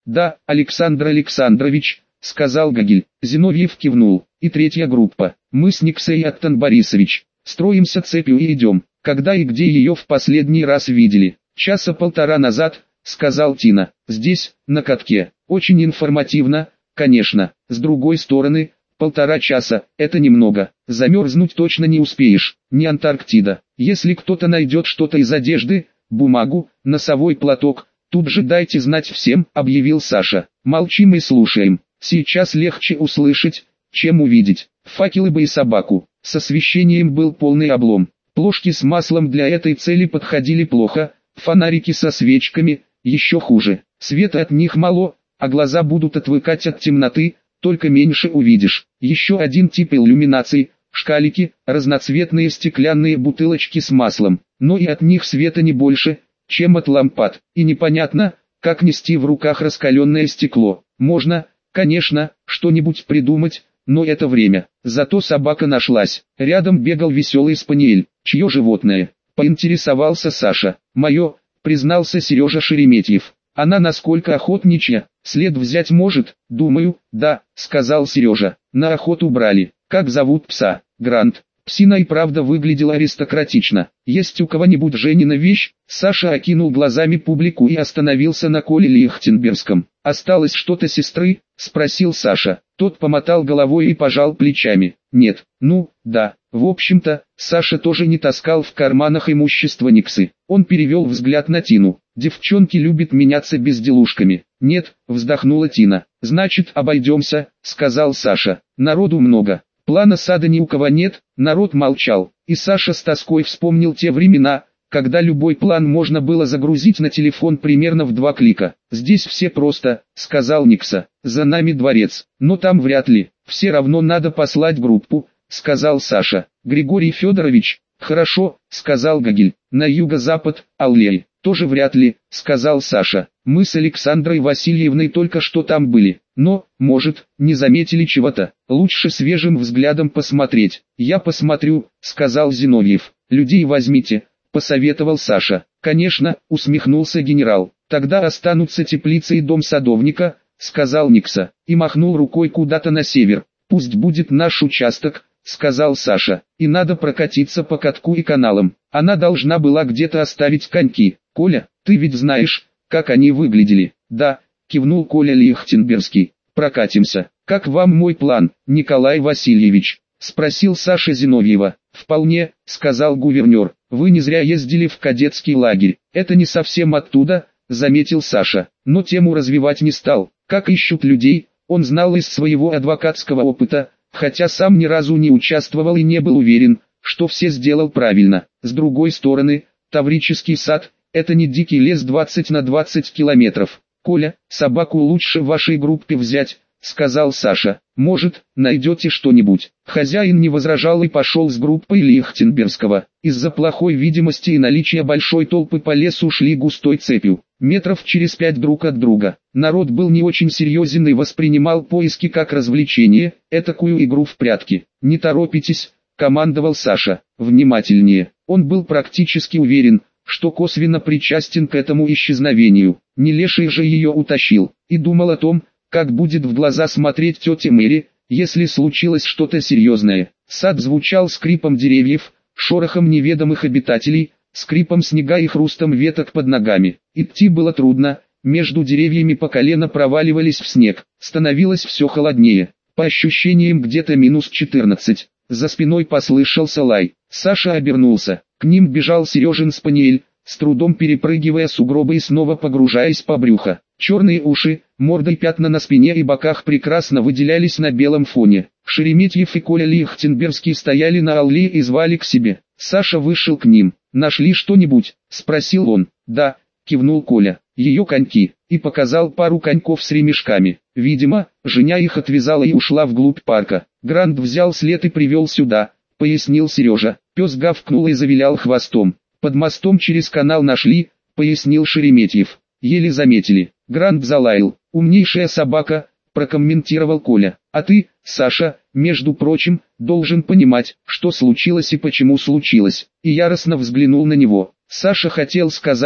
Да, Александр Александрович, сказал Гагель. Зиновьев кивнул. И третья группа. Мы с Никсой и Аттан Борисович. Строимся цепью и идем. Когда и где ее в последний раз видели? Часа полтора назад, сказал Тина. Здесь, на катке. Очень информативно, конечно. С другой стороны, полтора часа – это немного. Замерзнуть точно не успеешь. Не Антарктида. Если кто-то найдет что-то из одежды, бумагу, носовой платок, тут же дайте знать всем, объявил Саша. Молчим и слушаем. Сейчас легче услышать, чем увидеть. Факелы бы и собаку. С освещением был полный облом. Плошки с маслом для этой цели подходили плохо, фонарики со свечками – еще хуже. Света от них мало, а глаза будут отвыкать от темноты, только меньше увидишь. Еще один тип иллюминации – шкалики, разноцветные стеклянные бутылочки с маслом. Но и от них света не больше, чем от лампад. И непонятно, как нести в руках раскаленное стекло. Можно, конечно, что-нибудь придумать, но это время. Зато собака нашлась. Рядом бегал веселый спаниель. Чье животное? Поинтересовался Саша. Мое, признался Сережа Шереметьев. Она насколько охотничья, след взять может? Думаю, да, сказал Сережа. На охоту брали. Как зовут пса? Грант. Псина и правда выглядела аристократично. Есть у кого-нибудь Женина вещь? Саша окинул глазами публику и остановился на Коле Лихтенбергском. «Осталось что-то сестры?» – спросил Саша. Тот помотал головой и пожал плечами. «Нет, ну, да». В общем-то, Саша тоже не таскал в карманах имущество Никсы. Он перевел взгляд на Тину. «Девчонки любят меняться безделушками». «Нет», – вздохнула Тина. «Значит, обойдемся», – сказал Саша. «Народу много». Плана сада ни у кого нет, народ молчал, и Саша с тоской вспомнил те времена, когда любой план можно было загрузить на телефон примерно в 2 клика. «Здесь все просто», — сказал Никса, — «за нами дворец, но там вряд ли, все равно надо послать группу», — сказал Саша. «Григорий Федорович?» «Хорошо», — сказал Гагель, — «на юго-запад, Аллеи». «Тоже вряд ли», — сказал Саша. «Мы с Александрой Васильевной только что там были, но, может, не заметили чего-то. Лучше свежим взглядом посмотреть». «Я посмотрю», — сказал Зиновьев. «Людей возьмите», — посоветовал Саша. «Конечно», — усмехнулся генерал. «Тогда останутся теплица и дом садовника», — сказал Никса, и махнул рукой куда-то на север. «Пусть будет наш участок», — сказал Саша, — «и надо прокатиться по катку и каналам. Она должна была где-то оставить коньки. Коля, ты ведь знаешь, как они выглядели?» «Да», — кивнул Коля Лихтенбергский. «Прокатимся. Как вам мой план, Николай Васильевич?» — спросил Саша Зиновьева. «Вполне», — сказал гувернер. «Вы не зря ездили в кадетский лагерь. Это не совсем оттуда», — заметил Саша, но тему развивать не стал. Как ищут людей, он знал из своего адвокатского опыта, хотя сам ни разу не участвовал и не был уверен, что все сделал правильно. С другой стороны, Таврический сад – это не дикий лес 20 на 20 километров. «Коля, собаку лучше в вашей группе взять», – сказал Саша. «Может, найдете что-нибудь». Хозяин не возражал и пошел с группой Лихтенбергского. Из-за плохой видимости и наличия большой толпы по лесу шли густой цепью, метров через 5 друг от друга. Народ был не очень серьезен и воспринимал поиски как развлечение, этакую игру в прятки. «Не торопитесь», — командовал Саша. «Внимательнее». Он был практически уверен, что косвенно причастен к этому исчезновению. Не леший же ее утащил, и думал о том, как будет в глаза смотреть тетя Мэри, если случилось что-то серьезное. Сад звучал скрипом деревьев, шорохом неведомых обитателей, скрипом снега и хрустом веток под ногами. Идти было трудно, между деревьями по колено проваливались в снег, становилось все холоднее, по ощущениям где-то минус 14. За спиной послышался лай. Саша обернулся, к ним бежал Сережин спаниель, с трудом перепрыгивая сугробы и снова погружаясь по брюхо. Черные уши, мордой пятна на спине и боках прекрасно выделялись на белом фоне. Шереметьев и Коля Лихтенбергский стояли на аллее и звали к себе. Саша вышел к ним. «Нашли что-нибудь?» – спросил он. «Да», – кивнул Коля. «Ее коньки», и показал пару коньков с ремешками. Видимо, Женя их отвязала и ушла вглубь парка. Грант взял след и привел сюда, пояснил Сережа. Пес гавкнул и завилял хвостом. «Под мостом через канал нашли», пояснил Шереметьев. «Еле заметили». Грант залаял. «Умнейшая собака», прокомментировал Коля. «А ты, Саша, между прочим, должен понимать, что случилось и почему случилось». И яростно взглянул на него. Саша хотел сказать,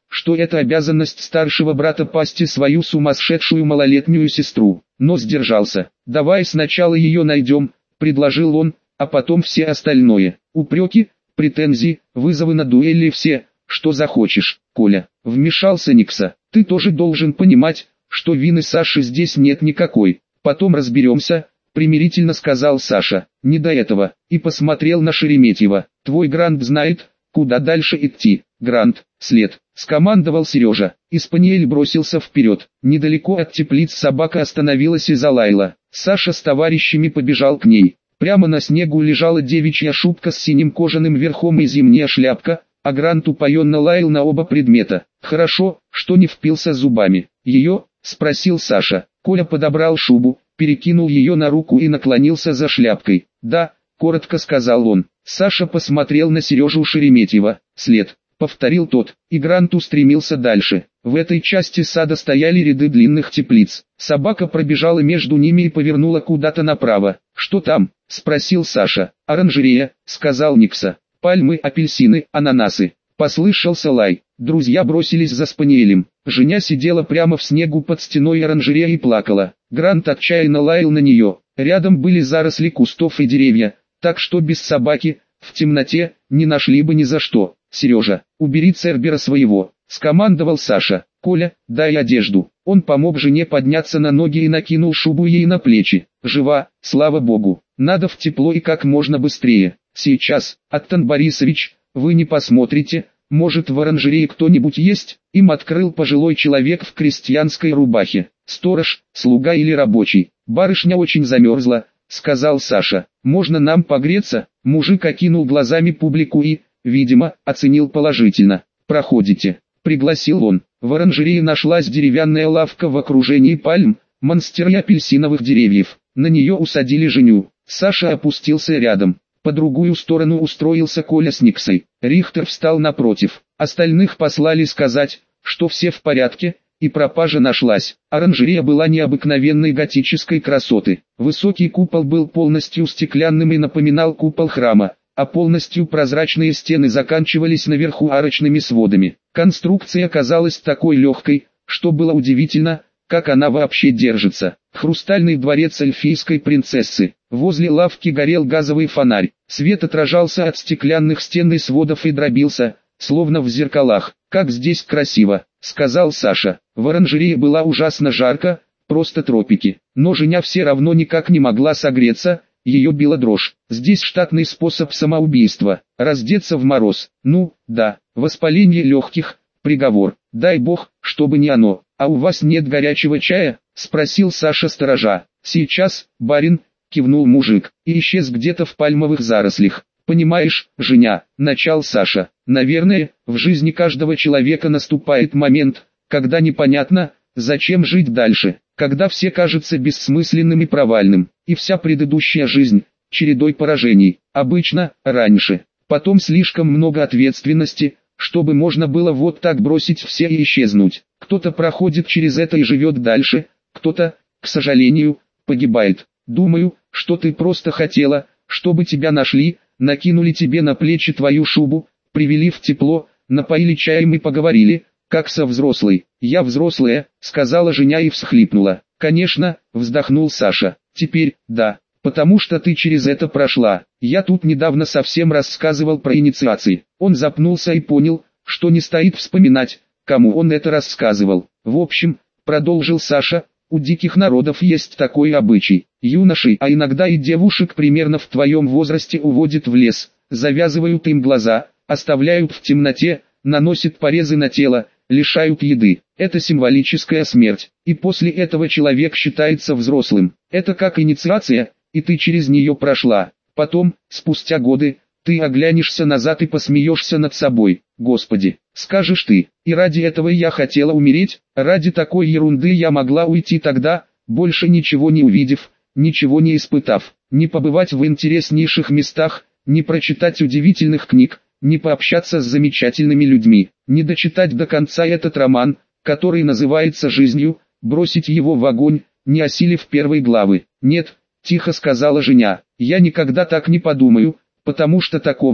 что это обязанность старшего брата пасти свою сумасшедшую малолетнюю сестру, но сдержался. «Давай сначала ее найдем», — предложил он, «а потом все остальное. Упреки, претензии, вызовы на дуэли, все, что захочешь». «Коля», — вмешался Никса, — «ты тоже должен понимать, что вины Саши здесь нет никакой. Потом разберемся», — примирительно сказал Саша. «Не до этого», и посмотрел на Шереметьева. «Твой Грант знает, куда дальше идти». «Грант, след», — скомандовал Сережа. Испаниель бросился вперед. Недалеко от теплиц собака остановилась и залаяла. Саша с товарищами побежал к ней. Прямо на снегу лежала девичья шубка с синим кожаным верхом и зимняя шляпка, а Грант упоенно лаял на оба предмета. «Хорошо, что не впился зубами». «Ее?» — спросил Саша. Коля подобрал шубу, перекинул ее на руку и наклонился за шляпкой. «Да», — коротко сказал он. Саша посмотрел на Сережу Шереметьева. «След», — повторил тот, и Грант устремился дальше. В этой части сада стояли ряды длинных теплиц. Собака пробежала между ними и повернула куда-то направо. «Что там?» — спросил Саша. «Оранжерея», — сказал Никса. «Пальмы, апельсины, ананасы». Послышался лай. Друзья бросились за спаниелем. Женя сидела прямо в снегу под стеной оранжереи и плакала. Грант отчаянно лаял на нее. Рядом были заросли кустов и деревья, так что без собаки, в темноте, не нашли бы ни за что. «Сережа, убери Цербера своего», — скомандовал Саша. «Коля, дай одежду». Он помог жене подняться на ноги и накинул шубу ей на плечи. «Жива, слава богу. Надо в тепло и как можно быстрее. Сейчас, Аттан Борисович, вы не посмотрите, может в оранжерее кто-нибудь есть?» Им открыл пожилой человек в крестьянской рубахе. «Сторож, слуга или рабочий?» «Барышня очень замерзла», — сказал Саша. «Можно нам погреться?» Мужик окинул глазами публику и, видимо, оценил положительно. «Проходите», — пригласил он. В оранжерее нашлась деревянная лавка в окружении пальм, монстер и апельсиновых деревьев. На нее усадили Женю. Саша опустился рядом. По другую сторону устроился Коля с Никсой. Рихтер встал напротив. Остальных послали сказать, что все в порядке, и пропажа нашлась. Оранжерея была необыкновенной готической красоты. Высокий купол был полностью стеклянным и напоминал купол храма, а полностью прозрачные стены заканчивались наверху арочными сводами. Конструкция казалась такой легкой, что было удивительно, как она вообще держится. Хрустальный дворец эльфийской принцессы. Возле лавки горел газовый фонарь. Свет отражался от стеклянных стен и сводов и дробился, словно в зеркалах. «Как здесь красиво», — сказал Саша. В оранжерее было ужасно жарко, просто тропики. Но Женя все равно никак не могла согреться, ее била дрожь. «Здесь штатный способ самоубийства, раздеться в мороз». «Ну, да, воспаление легких, приговор. Дай бог, чтобы не оно». «А у вас нет горячего чая?» — спросил Саша сторожа. «Сейчас, барин», — кивнул мужик, и исчез где-то в пальмовых зарослях. «Понимаешь, Женя», — начал Саша, — «наверное, в жизни каждого человека наступает момент, когда непонятно, зачем жить дальше, когда все кажется бессмысленным и провальным, и вся предыдущая жизнь — чередой поражений, обычно, раньше. Потом слишком много ответственности, чтобы можно было вот так бросить все и исчезнуть. Кто-то проходит через это и живет дальше, кто-то, к сожалению, погибает. Думаю, что ты просто хотела, чтобы тебя нашли, накинули тебе на плечи твою шубу, привели в тепло, напоили чаем и поговорили, как со взрослой». «Я взрослая», — сказала Женя и всхлипнула. «Конечно», — вздохнул Саша. «Теперь, да, потому что ты через это прошла. Я тут недавно совсем рассказывал про инициации». Он запнулся и понял, что не стоит вспоминать, кому он это рассказывал. «В общем», — продолжил Саша, — «у диких народов есть такой обычай. Юношей, а иногда и девушек примерно в твоем возрасте уводят в лес, завязывают им глаза, оставляют в темноте, наносят порезы на тело, лишают еды. Это символическая смерть, и после этого человек считается взрослым. Это как инициация, и ты через нее прошла. Потом, спустя годы, ты оглянешься назад и посмеешься над собой. Господи, скажешь ты, и ради этого я хотела умереть, ради такой ерунды я могла уйти тогда, больше ничего не увидев, ничего не испытав, не побывать в интереснейших местах, не прочитать удивительных книг, не пообщаться с замечательными людьми, не дочитать до конца этот роман, который называется «Жизнью», бросить его в огонь, не осилив первой главы. «Нет», — тихо сказала Женя, — «я никогда так не подумаю, потому что такого,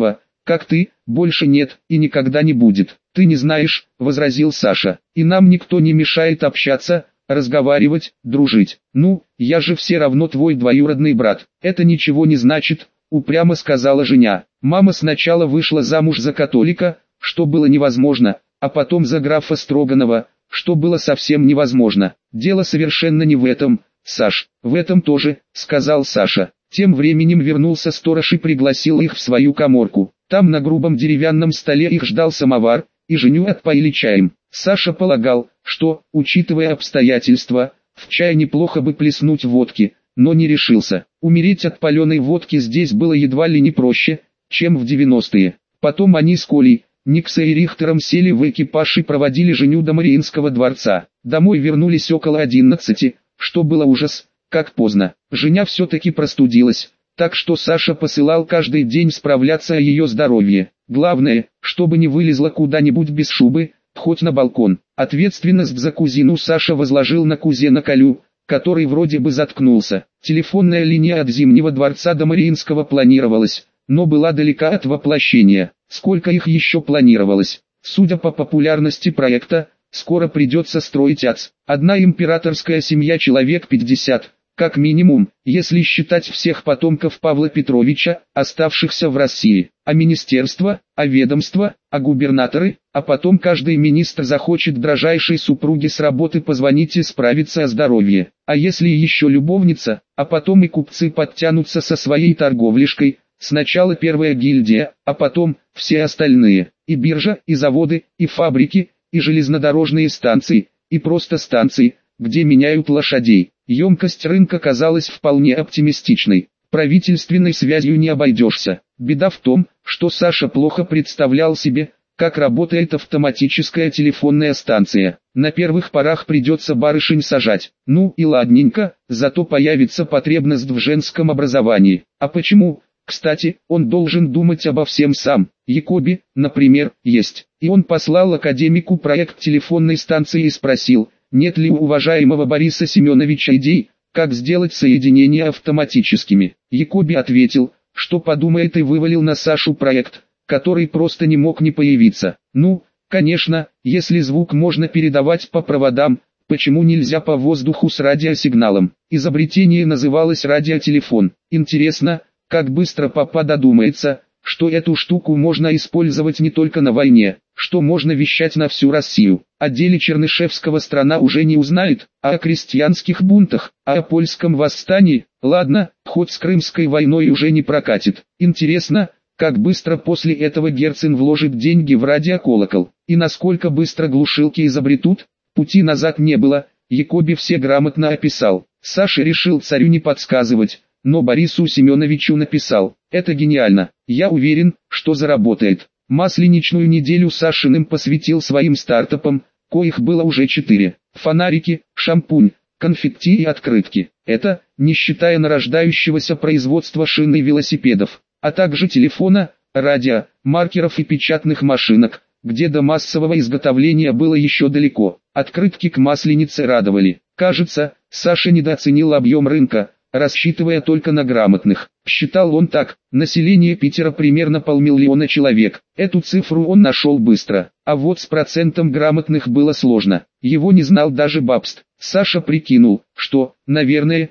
как ты, больше нет и никогда не будет. Ты не знаешь, возразил Саша, и нам никто не мешает общаться, разговаривать, дружить. Ну, я же все равно твой двоюродный брат. Это ничего не значит, упрямо сказала Женя. Мама сначала вышла замуж за католика, что было невозможно, а потом за графа Строганова, что было совсем невозможно. Дело совершенно не в этом, Саш, в этом тоже, сказал Саша. Тем временем вернулся сторож и пригласил их в свою каморку. Там на грубом деревянном столе их ждал самовар, и Женю отпоили чаем. Саша полагал, что, учитывая обстоятельства, в чай неплохо бы плеснуть водки, но не решился. Умереть от паленой водки здесь было едва ли не проще, чем в 90-е. Потом они с Колей, Никсой и Рихтером сели в экипаж и проводили Женю до Мариинского дворца. Домой вернулись около 11, что было ужас, как поздно. Женя все-таки простудилась, так что Саша посылал каждый день справляться о ее здоровье. Главное, чтобы не вылезла куда-нибудь без шубы, хоть на балкон. Ответственность за кузину Саша возложил на кузена Колю, который вроде бы заткнулся. Телефонная линия от Зимнего дворца до Мариинского планировалась, но была далека от воплощения. Сколько их еще планировалось? Судя по популярности проекта, скоро придется строить АЦ. Одна императорская семья человек 50, как минимум, если считать всех потомков Павла Петровича, оставшихся в России. А министерство, а ведомство, а губернаторы, а потом каждый министр захочет дрожайшей супруге с работы позвонить и справиться о здоровье. А если еще любовница, а потом и купцы подтянутся со своей торговлишкой. Сначала первая гильдия, а потом все остальные, и биржа, и заводы, и фабрики, и железнодорожные станции, и просто станции, где меняют лошадей. Емкость рынка казалась вполне оптимистичной. Правительственной связью не обойдешься. Беда в том, что Саша плохо представлял себе, как работает автоматическая телефонная станция. На первых порах придется барышень сажать. Ну и ладненько, зато появится потребность в женском образовании. А почему? Кстати, он должен думать обо всем сам. Якоби, например, есть. И он послал академику проект телефонной станции и спросил, нет ли у уважаемого Бориса Семеновича идей, как сделать соединения автоматическими. Якоби ответил, что подумает, и вывалил на Сашу проект, который просто не мог не появиться. Ну, конечно, если звук можно передавать по проводам, почему нельзя по воздуху с радиосигналом? Изобретение называлось радиотелефон. Интересно, как быстро папа додумается, что эту штуку можно использовать не только на войне, что можно вещать на всю Россию. О деле Чернышевского страна уже не узнает, а о крестьянских бунтах, а о польском восстании, ладно, хоть с Крымской войной уже не прокатит. Интересно, как быстро после этого Герцен вложит деньги в радиоколокол, и насколько быстро глушилки изобретут. Пути назад не было, Якоби все грамотно описал. Саша решил царю не подсказывать, но Борису Семеновичу написал: это гениально, я уверен, что заработает. Масленичную неделю Сашиным посвятил своим стартапам, коих было уже 4. Фонарики, шампунь, конфетти и открытки. Это, не считая нарождающегося производства шин и велосипедов, а также телефона, радио, маркеров и печатных машинок, где до массового изготовления было еще далеко. Открытки к Масленице радовали. Кажется, Саша недооценил объем рынка, рассчитывая только на грамотных. Считал он так, население Питера примерно 500 000 человек. Эту цифру он нашел быстро, а вот с процентом грамотных было сложно. Его не знал даже Бабст. Саша прикинул, что, наверное,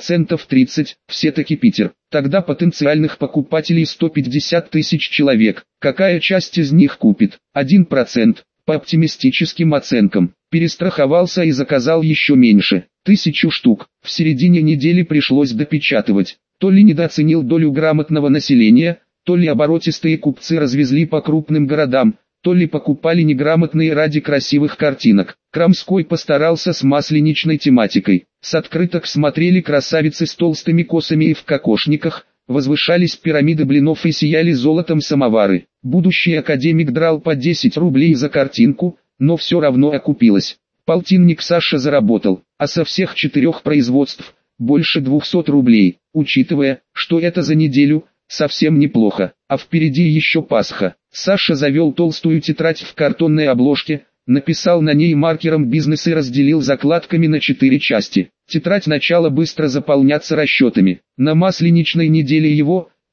30%, все-таки Питер. Тогда потенциальных покупателей 150 000 человек. Какая часть из них купит? 1%. По оптимистическим оценкам. Перестраховался и заказал еще меньше. 1000 штук. В середине недели пришлось допечатывать. То ли недооценил долю грамотного населения, то ли оборотистые купцы развезли по крупным городам, то ли покупали неграмотные ради красивых картинок. Крамской постарался с масленичной тематикой. С открыток смотрели красавицы с толстыми косами и в кокошниках, возвышались пирамиды блинов и сияли золотом самовары. Будущий академик драл по 10 рублей за картинку, но все равно окупилось. Полтинник Саша заработал, а со всех 4 производств больше 200 рублей, учитывая, что это за неделю, совсем неплохо. А впереди еще Пасха. Саша завел толстую тетрадь в картонной обложке, написал на ней маркером бизнес и разделил закладками на 4 части. Тетрадь начала быстро заполняться расчетами. На масленичной неделе его,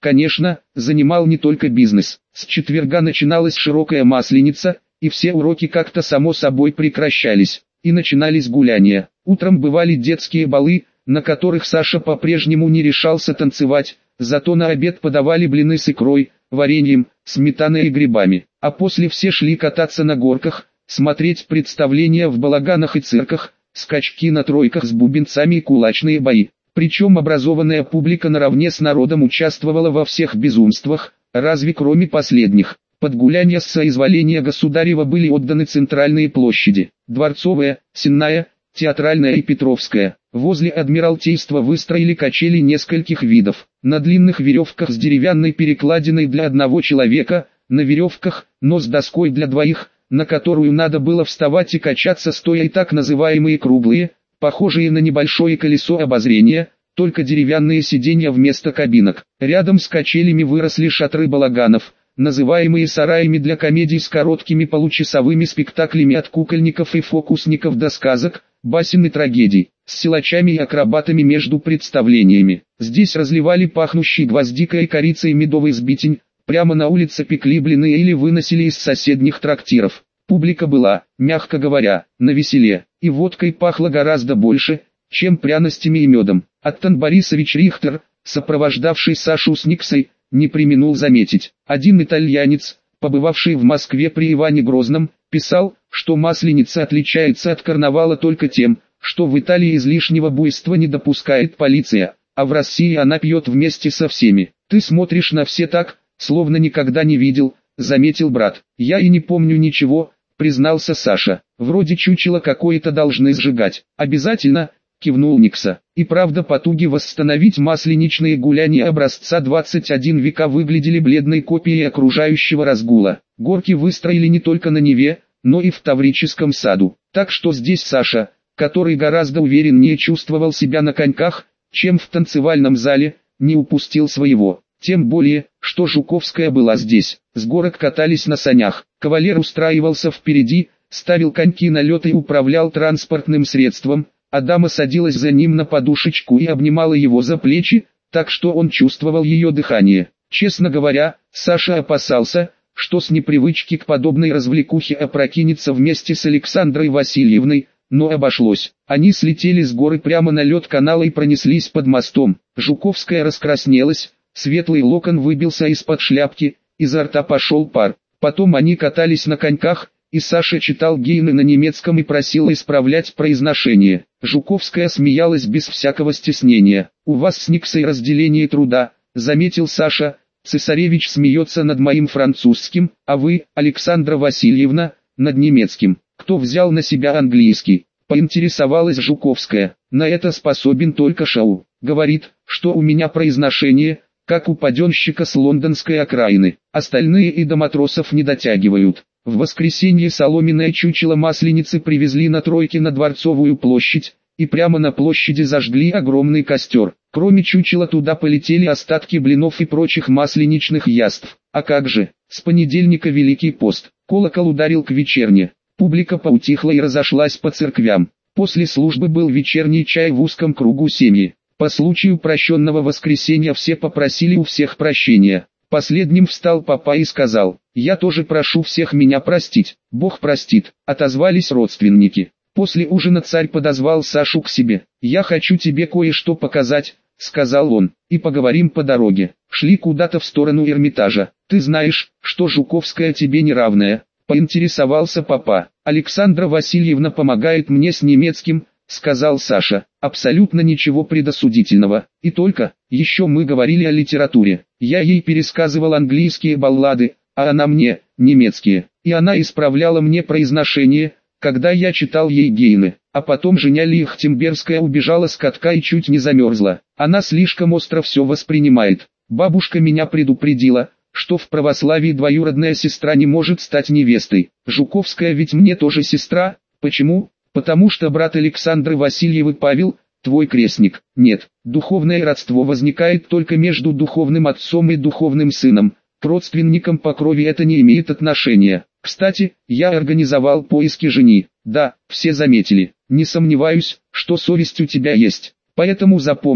конечно, занимал не только бизнес. С четверга начиналась широкая масленица, и все уроки как-то само собой прекращались, и начинались гуляния. Утром бывали детские балы, на которых Саша по-прежнему не решался танцевать, зато на обед подавали блины с икрой, вареньем, сметаной и грибами. А после все шли кататься на горках, смотреть представления в балаганах и цирках, скачки на тройках с бубенцами и кулачные бои. Причем образованная публика наравне с народом участвовала во всех безумствах, разве кроме последних. Под гуляния с соизволения государева были отданы центральные площади: Дворцовая, Сенная, Театральная и Петровская. Возле Адмиралтейства выстроили качели нескольких видов. На длинных веревках с деревянной перекладиной для одного человека, на веревках, но с доской для двоих, на которую надо было вставать и качаться стоя, и так называемые круглые, похожие на небольшое колесо обозрения, только деревянные сиденья вместо кабинок. Рядом с качелями выросли шатры балаганов, называемые сараями для комедий с короткими получасовыми спектаклями от кукольников и фокусников до сказок, басен и трагедий, с силачами и акробатами между представлениями. Здесь разливали пахнущий гвоздикой и корицей медовый сбитень, прямо на улице пекли блины или выносили из соседних трактиров. Публика была, мягко говоря, навеселе, и водкой пахло гораздо больше, чем пряностями и медом. Оттон Борисович Рихтер, сопровождавший Сашу с Никсой, не преминул заметить. Один итальянец, побывавший в Москве при Иване Грозном, писал, что Масленица отличается от карнавала только тем, что в Италии излишнего буйства не допускает полиция, а в России она пьет вместе со всеми. «Ты смотришь на все так, словно никогда не видел», — заметил брат. «Я и не помню ничего», — признался Саша. «Вроде чучело какое-то должны сжигать». «Обязательно», — кивнул Никса. И правда, потуги восстановить масленичные гуляния образца 21 века выглядели бледной копией окружающего разгула. Горки выстроили не только на Неве, но и в Таврическом саду. Так что здесь Саша, который гораздо увереннее чувствовал себя на коньках, чем в танцевальном зале, не упустил своего. Тем более, что Жуковская была здесь. С горок катались на санях. Кавалер устраивался впереди, ставил коньки на лед и управлял транспортным средством, а дама садилась за ним на подушечку и обнимала его за плечи, так что он чувствовал ее дыхание. Честно говоря, Саша опасался, что с непривычки к подобной развлекухе опрокинется вместе с Александрой Васильевной, но обошлось. Они слетели с горы прямо на лед канала и пронеслись под мостом. Жуковская раскраснелась, светлый локон выбился из-под шляпки, изо рта пошел пар. Потом они катались на коньках, и Саша читал гейны на немецком и просил исправлять произношение. Жуковская смеялась без всякого стеснения. «У вас с Никсой разделение труда», — заметил Саша. «Цесаревич смеется над моим французским, а вы, Александра Васильевна, над немецким. Кто взял на себя английский?» — поинтересовалась Жуковская. «На это способен только Шоу. Говорит, что у меня произношение, как у паденщика с лондонской окраины. Остальные и до матросов не дотягивают». В воскресенье соломенное чучело Масленицы привезли на тройке на Дворцовую площадь, и прямо на площади зажгли огромный костер. Кроме чучела туда полетели остатки блинов и прочих масленичных яств. А как же, с понедельника Великий пост. Колокол ударил к вечерне. Публика поутихла и разошлась по церквям. После службы был вечерний чай в узком кругу семьи. По случаю прощенного воскресенья все попросили у всех прощения. Последним встал папа и сказал: «Я тоже прошу всех меня простить». «Бог простит», — отозвались родственники. После ужина царь подозвал Сашу к себе. «Я хочу тебе кое-что показать», — сказал он, — «и поговорим по дороге». Шли куда-то в сторону Эрмитажа. «Ты знаешь, что Жуковская тебе не равная?» — поинтересовался папа. «Александра Васильевна помогает мне с немецким», — сказал Саша. «Абсолютно ничего предосудительного. И только, еще мы говорили о литературе. Я ей пересказывал английские баллады, а она мне, немецкие. И она исправляла мне произношение, когда я читал ей Гейне. А потом Женя Лихтенбергская убежала с катка и чуть не замерзла. Она слишком остро все воспринимает. Бабушка меня предупредила, что в православии двоюродная сестра не может стать невестой. Жуковская ведь мне тоже сестра. Почему? Потому что брат Александры Васильевой Павел, твой крестник. Нет, духовное родство возникает только между духовным отцом и духовным сыном. К родственникам по крови это не имеет отношения. Кстати, я организовал поиски жени. Да, все заметили. Не сомневаюсь, что совесть у тебя есть. Поэтому запомни,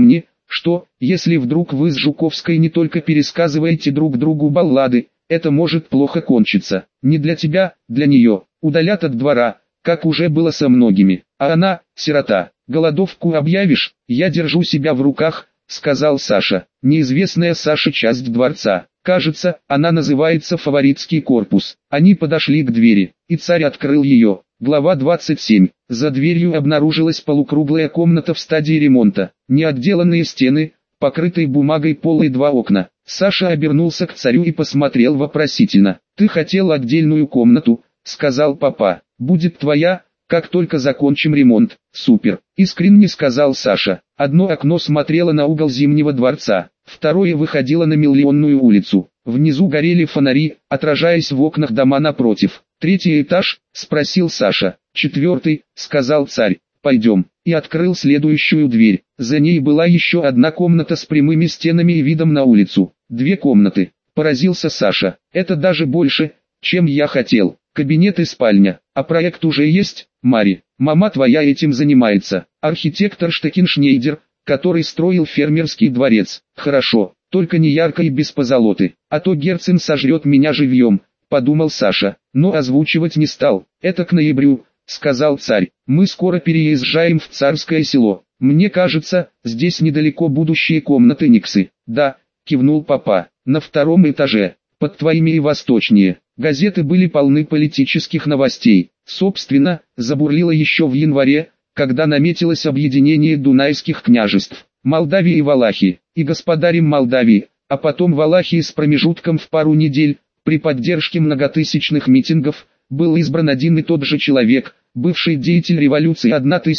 что, если вдруг вы с Жуковской не только пересказываете друг другу баллады, это может плохо кончиться. Не для тебя, для нее. Удалят от двора, как уже было со многими. А она, сирота. Голодовку объявишь, я держу себя в руках, сказал Саша. Неизвестная Саше часть дворца. Кажется, она называется «Фаворитский корпус». Они подошли к двери, и царь открыл ее. Глава 27. За дверью обнаружилась полукруглая комната в стадии ремонта. Неотделанные стены, покрытые бумагой пол и 2 окна. Саша обернулся к царю и посмотрел вопросительно. «Ты хотел отдельную комнату», — сказал папа. «Будет твоя, как только закончим ремонт». «Супер», — искренне сказал Саша. Одно окно смотрело на угол Зимнего дворца, второе выходило на Миллионную улицу. Внизу горели фонари, отражаясь в окнах дома напротив. «Третий этаж?» — спросил Саша. «Четвертый», — сказал царь. «Пойдем». И открыл следующую дверь. За ней была еще одна комната с прямыми стенами и видом на улицу. 2 комнаты. Поразился Саша. Это даже больше, чем я хотел. Кабинет и спальня. А проект уже есть, Мари? Мама твоя этим занимается. Архитектор Штекиншнейдер, который строил фермерский дворец. Хорошо, только не ярко и без позолоты. А то Герцен сожрет меня живьем, подумал Саша. Но озвучивать не стал. Это к ноябрю, сказал царь. Мы скоро переезжаем в Царское село. Мне кажется, здесь недалеко будущие комнаты Никсы. Да, кивнул папа. На 2-м этаже. Под твоими и восточнее. Газеты были полны политических новостей. Собственно, забурлило еще в январе, когда наметилось объединение дунайских княжеств, Молдавии и Валахии, и господарем Молдавии, а потом Валахии с промежутком в пару недель, при поддержке многотысячных митингов, был избран один и тот же человек, бывший деятель революции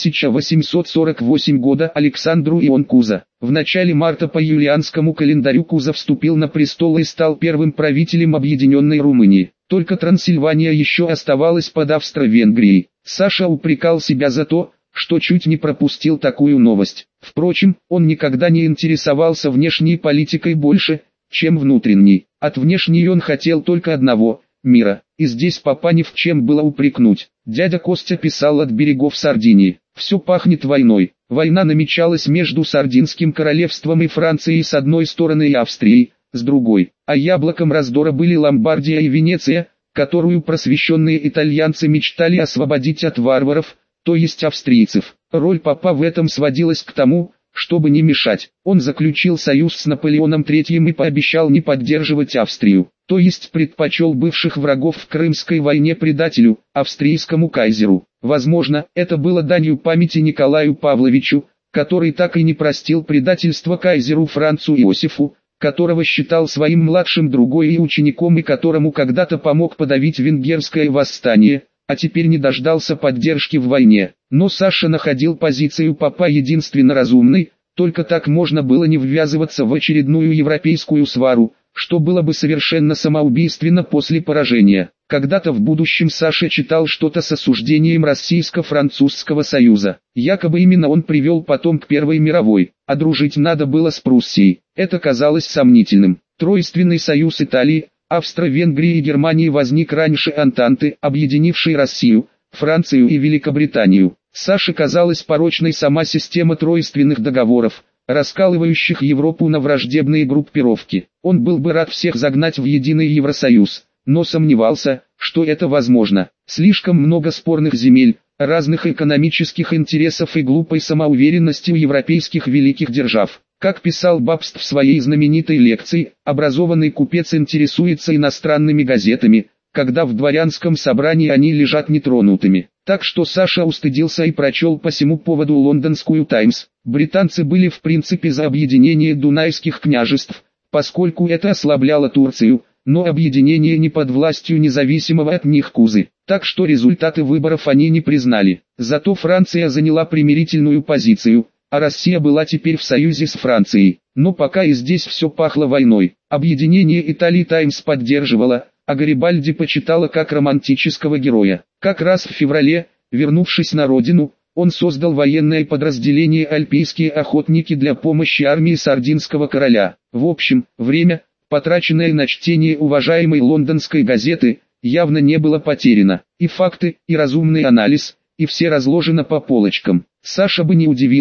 1848 года Александру Ион Куза. В начале марта по юлианскому календарю Куза вступил на престол и стал первым правителем объединенной Румынии. Только Трансильвания еще оставалась под Австро-Венгрией. Саша упрекал себя за то, что чуть не пропустил такую новость. Впрочем, он никогда не интересовался внешней политикой больше, чем внутренней. От внешней он хотел только одного – мира. И здесь папа ни в чем было упрекнуть. Дядя Костя писал от берегов Сардинии. Все пахнет войной. Война намечалась между Сардинским королевством и Францией с одной стороны и Австрией с другой. А яблоком раздора были Ломбардия и Венеция, которую просвещенные итальянцы мечтали освободить от варваров, то есть австрийцев. Роль папа в этом сводилась к тому, чтобы не мешать. Он заключил союз с Наполеоном III и пообещал не поддерживать Австрию, то есть предпочел бывших врагов в Крымской войне предателю, австрийскому кайзеру. Возможно, это было данью памяти Николаю Павловичу, который так и не простил предательство кайзеру Францу Иосифу, которого считал своим младшим другом и учеником и которому когда-то помог подавить венгерское восстание, а теперь не дождался поддержки в войне. Но Саша находил позицию папа единственно разумной, только так можно было не ввязываться в очередную европейскую свару, что было бы совершенно самоубийственно после поражения. Когда-то в будущем Саша читал что-то с осуждением Российско-Французского союза. Якобы именно он привел потом к Первой мировой, а дружить надо было с Пруссией. Это казалось сомнительным. Тройственный союз Италии, Австро-Венгрии и Германии возник раньше Антанты, объединившей Россию, Францию и Великобританию. Саше казалась порочной сама система тройственных договоров, раскалывающих Европу на враждебные группировки. Он был бы рад всех загнать в единый Евросоюз, но сомневался, что это возможно. Слишком много спорных земель, разных экономических интересов и глупой самоуверенности у европейских великих держав. Как писал Бабст в своей знаменитой лекции, образованный купец интересуется иностранными газетами, когда в дворянском собрании они лежат нетронутыми. Так что Саша устыдился и прочел по сему поводу лондонскую «Таймс». Британцы были в принципе за объединение дунайских княжеств, поскольку это ослабляло Турцию, но объединение не под властью независимого от них Кузы. Так что результаты выборов они не признали. Зато Франция заняла примирительную позицию, а Россия была теперь в союзе с Францией. Но пока и здесь все пахло войной. Объединение Италии «Таймс» поддерживала, а Гарибальди почитала как романтического героя. Как раз в феврале, вернувшись на родину, он создал военное подразделение «Альпийские охотники» для помощи армии сардинского короля. В общем, время, потраченное на чтение уважаемой лондонской газеты, явно не было потеряно. И факты, и разумный анализ, и все разложено по полочкам. Саша бы не удивился,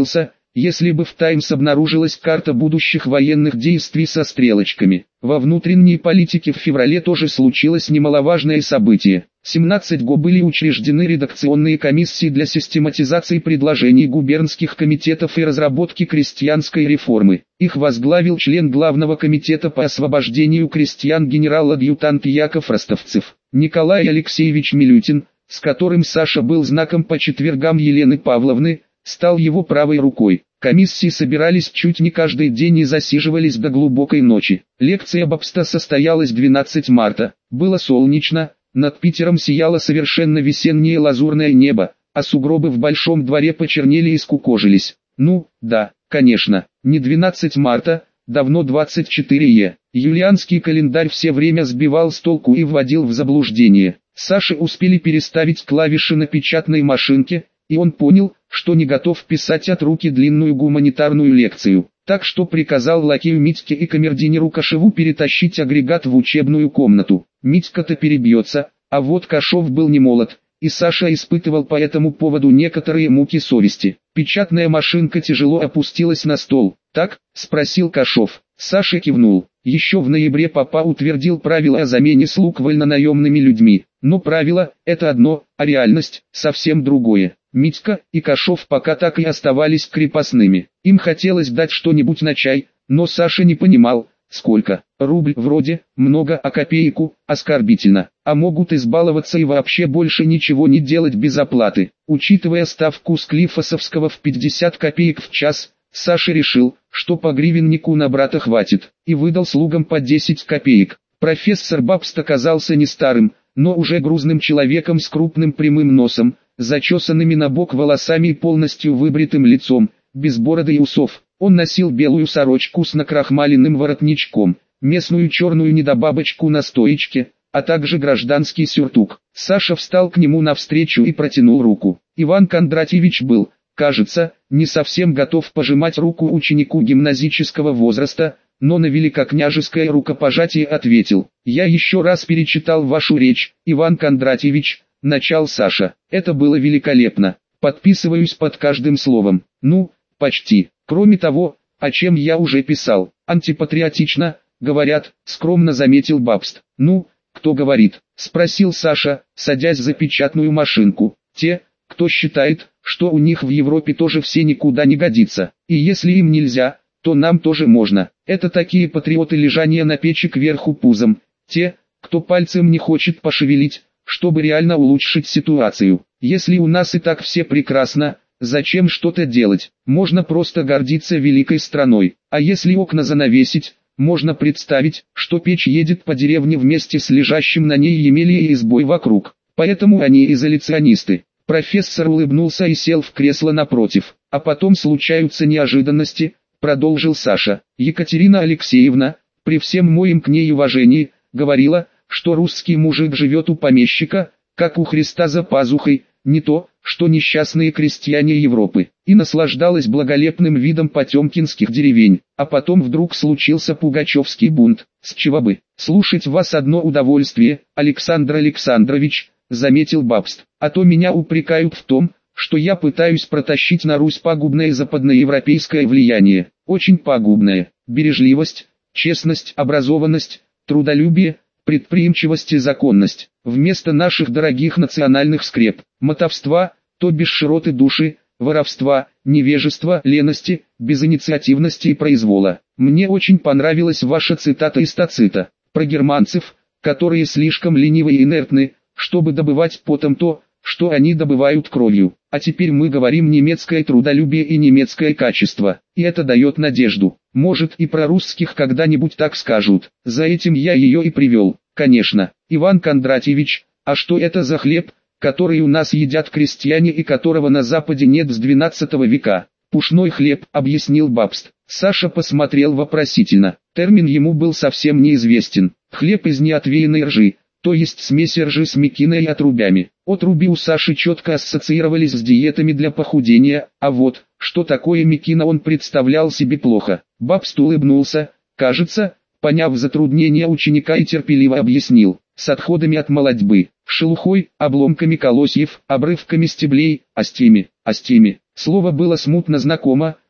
если бы в «Таймс» обнаружилась карта будущих военных действий со стрелочками. Во внутренней политике в феврале тоже случилось немаловажное событие. 17 го были учреждены редакционные комиссии для систематизации предложений губернских комитетов и разработки крестьянской реформы. Их возглавил член Главного комитета по освобождению крестьян генерал-адъютант Яков Ростовцев. Николай Алексеевич Милютин, с которым Саша был знаком по четвергам Елены Павловны, стал его правой рукой. Комиссии собирались чуть не каждый день и засиживались до глубокой ночи. Лекция Бабста состоялась 12 марта. Было солнечно, над Питером сияло совершенно весеннее лазурное небо, а сугробы в Большом дворе почернели и скукожились. Ну, да, конечно, не 12 марта, давно 24-е. Юлианский календарь все время сбивал с толку и вводил в заблуждение. Саше успели переставить клавиши на печатной машинке, и он понял, что не готов писать от руки длинную гуманитарную лекцию. Так что приказал лакею Митьке и камердинеру Кашеву перетащить агрегат в учебную комнату. Митька-то перебьется, а вот Кашев был не молод, и Саша испытывал по этому поводу некоторые муки совести. Печатная машинка тяжело опустилась на стол. «Так?» – спросил Кашев. Саша кивнул. Еще в ноябре папа утвердил правила о замене слуг вольнонаемными людьми. Но правила – это одно, а реальность – совсем другое. Митька и Кашев пока так и оставались крепостными. Им хотелось дать что-нибудь на чай, но Саша не понимал, сколько. Рубль вроде много, а копейку – оскорбительно. А могут избаловаться и вообще больше ничего не делать без оплаты. Учитывая ставку Склифосовского в 50 копеек в час, Саша решил, что по гривеннику на брата хватит, и выдал слугам по 10 копеек. Профессор Бабст оказался не старым, но уже грузным человеком с крупным прямым носом, зачесанными на бок волосами и полностью выбритым лицом, без бороды и усов. Он носил белую сорочку с накрахмаленным воротничком, местную черную недобабочку на стоечке, а также гражданский сюртук. Саша встал к нему навстречу и протянул руку. Иван Кондратьевич был, кажется, не совсем готов пожимать руку ученику гимназического возраста, но на великокняжеское рукопожатие ответил: «Я еще раз перечитал вашу речь, Иван Кондратьевич», — начал Саша. «Это было великолепно. Подписываюсь под каждым словом». «Ну, почти. Кроме того, о чем я уже писал. Антипатриотично, говорят», — скромно заметил Бабст. «Ну, кто говорит?» — спросил Саша, садясь за печатную машинку. «Те, кто считает, что у них в Европе тоже все никуда не годится. И если им нельзя, то нам тоже можно. Это такие патриоты лежания на печи кверху пузом. Те, кто пальцем не хочет пошевелить, чтобы реально улучшить ситуацию. Если у нас и так все прекрасно, зачем что-то делать? Можно просто гордиться великой страной. А если окна занавесить, можно представить, что печь едет по деревне вместе с лежащим на ней Емельей избой вокруг. Поэтому они изоляционисты». Профессор улыбнулся и сел в кресло напротив. «А потом случаются неожиданности», — продолжил Саша. «Екатерина Алексеевна, при всем моем к ней уважении, говорила, что русский мужик живет у помещика, как у Христа за пазухой, не то, что несчастные крестьяне Европы, и наслаждалась благолепным видом потемкинских деревень. А потом вдруг случился пугачевский бунт. С чего бы? Слушать вас одно удовольствие, Александр Александрович», — заметил Бабст. «А то меня упрекают в том, что я пытаюсь протащить на Русь пагубное западноевропейское влияние. Очень пагубное. Бережливость, честность, образованность, трудолюбие, предприимчивость и законность. Вместо наших дорогих национальных скреп, мотовства, то бишь широты души, воровства, невежества, лености, безинициативности и произвола. Мне очень понравилась ваша цитата из Тацита, про германцев, которые слишком ленивы и инертны, чтобы добывать потом то, что они добывают кровью. А теперь мы говорим немецкое трудолюбие и немецкое качество, и это дает надежду. Может и про русских когда-нибудь так скажут. За этим я ее и привел, конечно. Иван Кондратьевич, а что это за хлеб, который у нас едят крестьяне и которого на Западе нет с 12 века? Пушной хлеб, объяснил Бабст. Саша посмотрел вопросительно. Термин ему был совсем неизвестен. Хлеб из неотвеянной ржи, то есть смеси ржи с мекиной и отрубями. Отруби у Саши четко ассоциировались с диетами для похудения, а вот, что такое мекина, он представлял себе плохо. Бабст улыбнулся, кажется, поняв затруднение ученика, и терпеливо объяснил: с отходами от молодьбы, шелухой, обломками колосьев, обрывками стеблей, остями. Слово было смутно знакомо,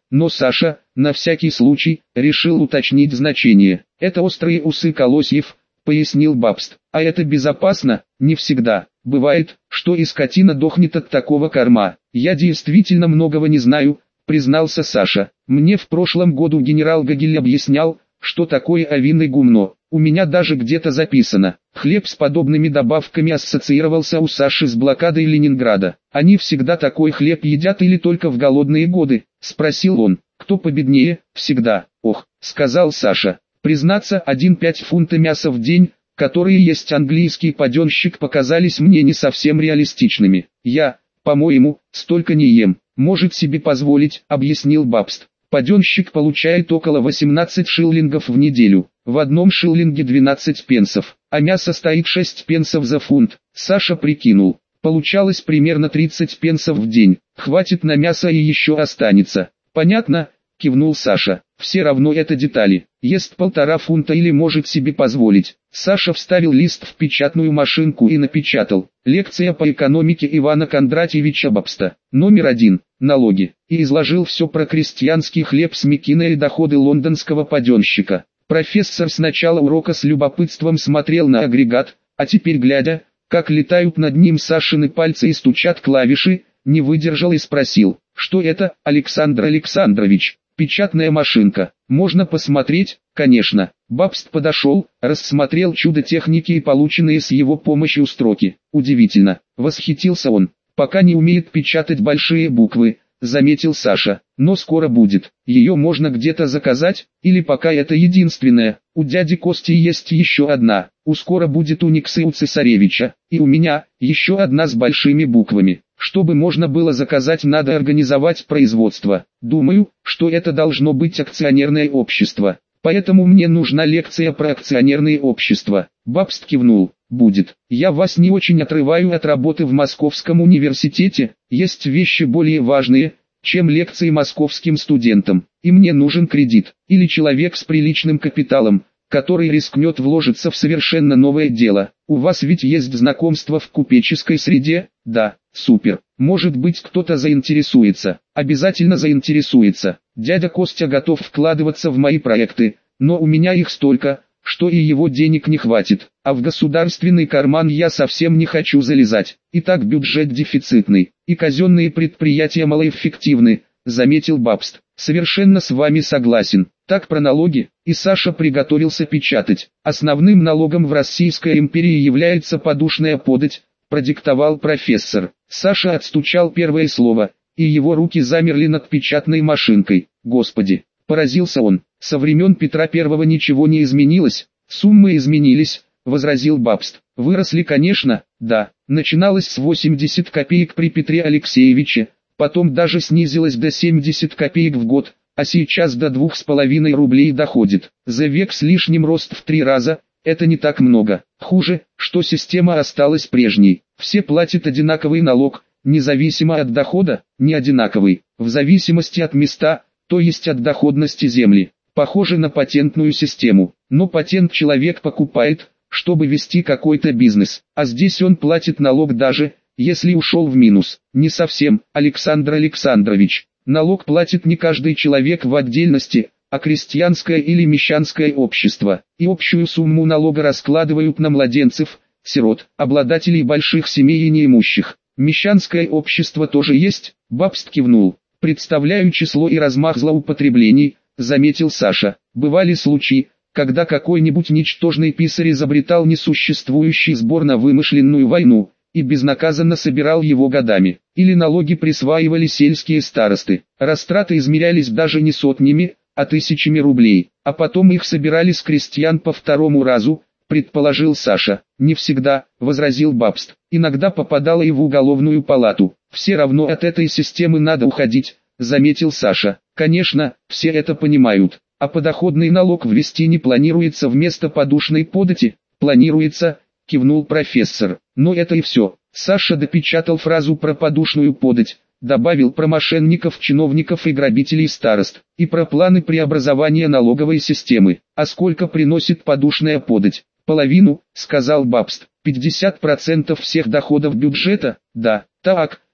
но Саша, на всякий случай, решил уточнить значение. «Это острые усы колосьев», — пояснил Бабст. «А это безопасно?» «Не всегда. Бывает, что и скотина дохнет от такого корма. Я действительно многого не знаю», — признался Саша. «Мне в прошлом году генерал Гагель объяснял, что такое овинное гумно. У меня даже где-то записано. Хлеб с подобными добавками ассоциировался у Саши с блокадой Ленинграда. Они всегда такой хлеб едят или только в голодные годы?» — спросил он. «Кто победнее?» «Всегда». «Ох», — сказал Саша. «Признаться, 1,5 фунта мяса в день, которые есть английский паденщик, показались мне не совсем реалистичными. Я, по-моему, столько не ем. Может себе позволить», — объяснил Бабст. «Паденщик получает около 18 шиллингов в неделю. В одном шиллинге 12 пенсов, а мясо стоит 6 пенсов за фунт». Саша прикинул. Получалось примерно 30 пенсов в день. «Хватит на мясо и еще останется». «Понятно», — кивнул Саша. «Все равно это детали. Ест 1,5 фунта или может себе позволить». Саша вставил лист в печатную машинку и напечатал: «Лекция по экономике Ивана Кондратьевича Бабста. Номер 1. Налоги». И изложил все про крестьянский хлеб с Микиной и доходы лондонского паденщика. Профессор с начала урока с любопытством смотрел на агрегат, а теперь, глядя, как летают над ним Сашины пальцы и стучат клавиши, не выдержал и спросил: «Что это, Александр Александрович?» «Печатная машинка. Можно посмотреть?» «Конечно». Бабст подошел, рассмотрел чудо техники и полученные с его помощью строки. «Удивительно», — восхитился он. «Пока не умеет печатать большие буквы», — заметил Саша. «Но скоро будет. Ее можно где-то заказать, или пока это единственное. У дяди Кости есть еще одна. Скоро будет у Никсы у Цесаревича, и у меня, еще одна с большими буквами. Чтобы можно было заказать, надо организовать производство. Думаю, что это должно быть акционерное общество. Поэтому мне нужна лекция про акционерные общества». Бабст кивнул. «Будет. Я вас не очень отрываю от работы в Московском университете. Есть вещи более важные, чем лекции московским студентам. И мне нужен кредит, или человек с приличным капиталом, который рискнет вложиться в совершенно новое дело. У вас ведь есть знакомство в купеческой среде?» «Да». «Супер. Может быть, кто-то заинтересуется». «Обязательно заинтересуется. Дядя Костя готов вкладываться в мои проекты, но у меня их столько, что и его денег не хватит, а в государственный карман я совсем не хочу залезать. И так бюджет дефицитный, и казенные предприятия малоэффективны», — заметил Бабст. «Совершенно с вами согласен. Так про налоги». И Саша приготовился печатать. «Основным налогом в Российской империи является подушная подать», — продиктовал профессор. Саша отстучал первое слово, и его руки замерли над печатной машинкой. «Господи!» — поразился он. «Со времен Петра I ничего не изменилось?» «Суммы изменились», — возразил Бабст. «Выросли, конечно, да. Начиналось с 80 копеек при Петре Алексеевиче, потом даже снизилось до 70 копеек в год, а сейчас до 2,5 рублей доходит. За век с лишним рост в 3 раза. Это не так много. Хуже, что система осталась прежней. Все платят одинаковый налог, независимо от дохода, не одинаковый, в зависимости от места, то есть от доходности земли. Похоже на патентную систему, но патент человек покупает, чтобы вести какой-то бизнес, а здесь он платит налог даже, если ушел в минус. Не совсем, Александр Александрович. Налог платит не каждый человек в отдельности, а крестьянское или мещанское общество, и общую сумму налога раскладывают на младенцев, сирот, обладателей больших семей и неимущих. Мещанское общество тоже есть?» Бабст кивнул. «Представляю число и размах злоупотреблений», — заметил Саша. «Бывали случаи, когда какой-нибудь ничтожный писарь изобретал несуществующий сбор на вымышленную войну, и безнаказанно собирал его годами. Или налоги присваивали сельские старосты. Растраты измерялись даже не сотнями, а тысячами рублей, а потом их собирали с крестьян по второму разу», — предположил Саша. «Не всегда», — возразил Бабст. «Иногда попадало и в уголовную палату. Все равно от этой системы надо уходить», — заметил Саша. «Конечно, все это понимают. А подоходный налог ввести не планируется вместо подушной подати?» «Планируется», — кивнул профессор. «Но это и все». Саша допечатал фразу про подушную подать, добавил про мошенников, чиновников и грабителей старост, и про планы преобразования налоговой системы. «А сколько приносит подушная подать?» «Половину», — сказал Бабст. «50% всех доходов бюджета?» «Да». «Так»,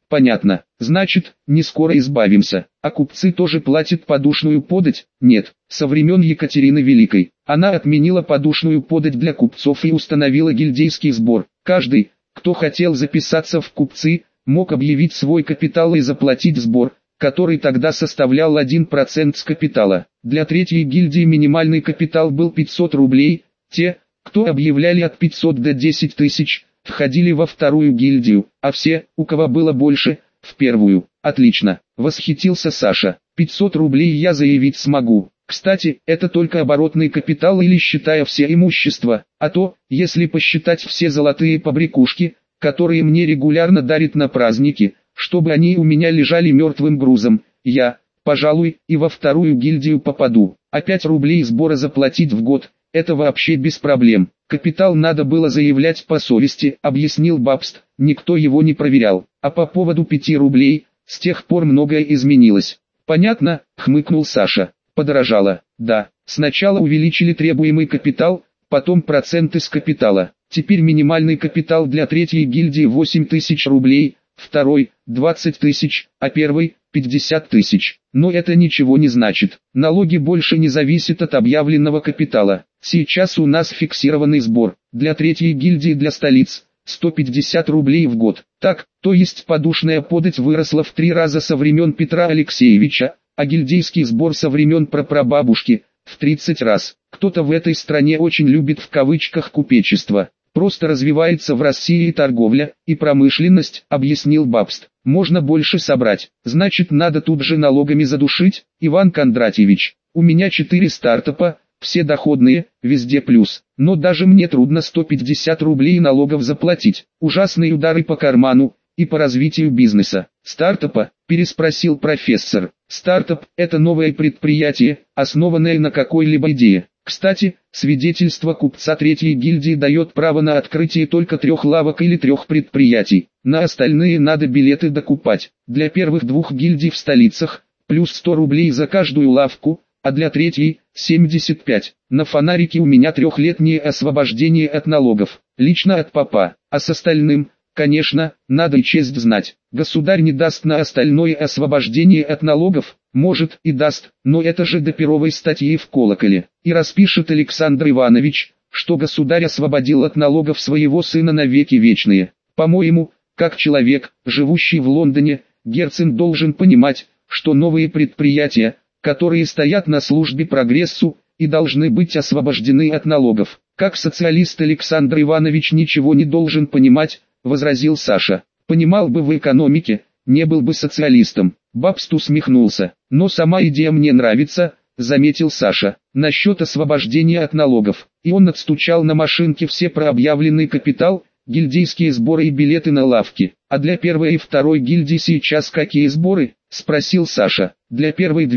Понятно. Значит, не скоро избавимся. А купцы тоже платят подушную подать? Нет. Со времен Екатерины Великой. Она отменила подушную подать для купцов и установила гильдейский сбор. Каждый, кто хотел записаться в купцы, мог объявить свой капитал и заплатить сбор, который тогда составлял 1% с капитала. Для третьей гильдии минимальный капитал был 500 рублей. Те, кто объявляли от 500 до 10 тысяч, входили во вторую гильдию, а все, у кого было больше, в первую. Отлично, восхитился Саша. 500 рублей я заявить смогу. Кстати, это только оборотный капитал или считая все имущество, а то, если посчитать все золотые побрякушки, которые мне регулярно дарят на праздники, чтобы они у меня лежали мертвым грузом, я, пожалуй, и во вторую гильдию попаду. А 5 рублей сбора заплатить в год, это вообще без проблем. Капитал надо было заявлять по совести, объяснил Бабст, никто его не проверял. А по поводу 5 рублей, с тех пор многое изменилось. Понятно, хмыкнул Саша. Подорожало. Да, сначала увеличили требуемый капитал, потом проценты с капитала. Теперь минимальный капитал для третьей гильдии 8 тысяч рублей, второй – 20 тысяч, а первый – 50 тысяч. Но это ничего не значит. Налоги больше не зависят от объявленного капитала. Сейчас у нас фиксированный сбор. Для третьей гильдии для столиц – 150 рублей в год. Так, то есть подушная подать выросла в 3 раза со времен Петра Алексеевича, а гильдейский сбор со времен прапрабабушки – в 30 раз. Кто-то в этой стране очень любит в кавычках купечество. Просто развивается в России и торговля, и промышленность, объяснил Бабст. Можно больше собрать, значит надо тут же налогами задушить. Иван Кондратьевич, у меня 4 стартапа, все доходные, везде плюс. Но даже мне трудно 150 рублей налогов заплатить. Ужасные удары по карману и по развитию бизнеса. Стартапа, переспросил профессор. Стартап – это новое предприятие, основанное на какой-либо идее. Кстати, свидетельство купца третьей гильдии дает право на открытие только 3 лавок или 3 предприятий. На остальные надо билеты докупать. Для первых 2 гильдий в столицах, плюс 100 рублей за каждую лавку, а для третьей – 75. На фонарике у меня 3-летнее освобождение от налогов, лично от папа, а с остальным, конечно, надо и честь знать. Государь не даст на остальное освобождение от налогов, может и даст, но это же до первой статьи в колоколе. И распишет Александр Иванович, что государь освободил от налогов своего сына на веки вечные. По-моему, как человек, живущий в Лондоне, Герцен должен понимать, что новые предприятия, которые стоят на службе прогрессу, и должны быть освобождены от налогов. Как социалист Александр Иванович ничего не должен понимать, возразил Саша. Понимал бы в экономике, не был бы социалистом. Бабст усмехнулся. Но сама идея мне нравится, заметил Саша. Насчет освобождения от налогов. И он отстучал на машинке все про объявленный капитал, гильдейские сборы и билеты на лавки. А для первой и второй гильдии сейчас какие сборы? Спросил Саша. Для первой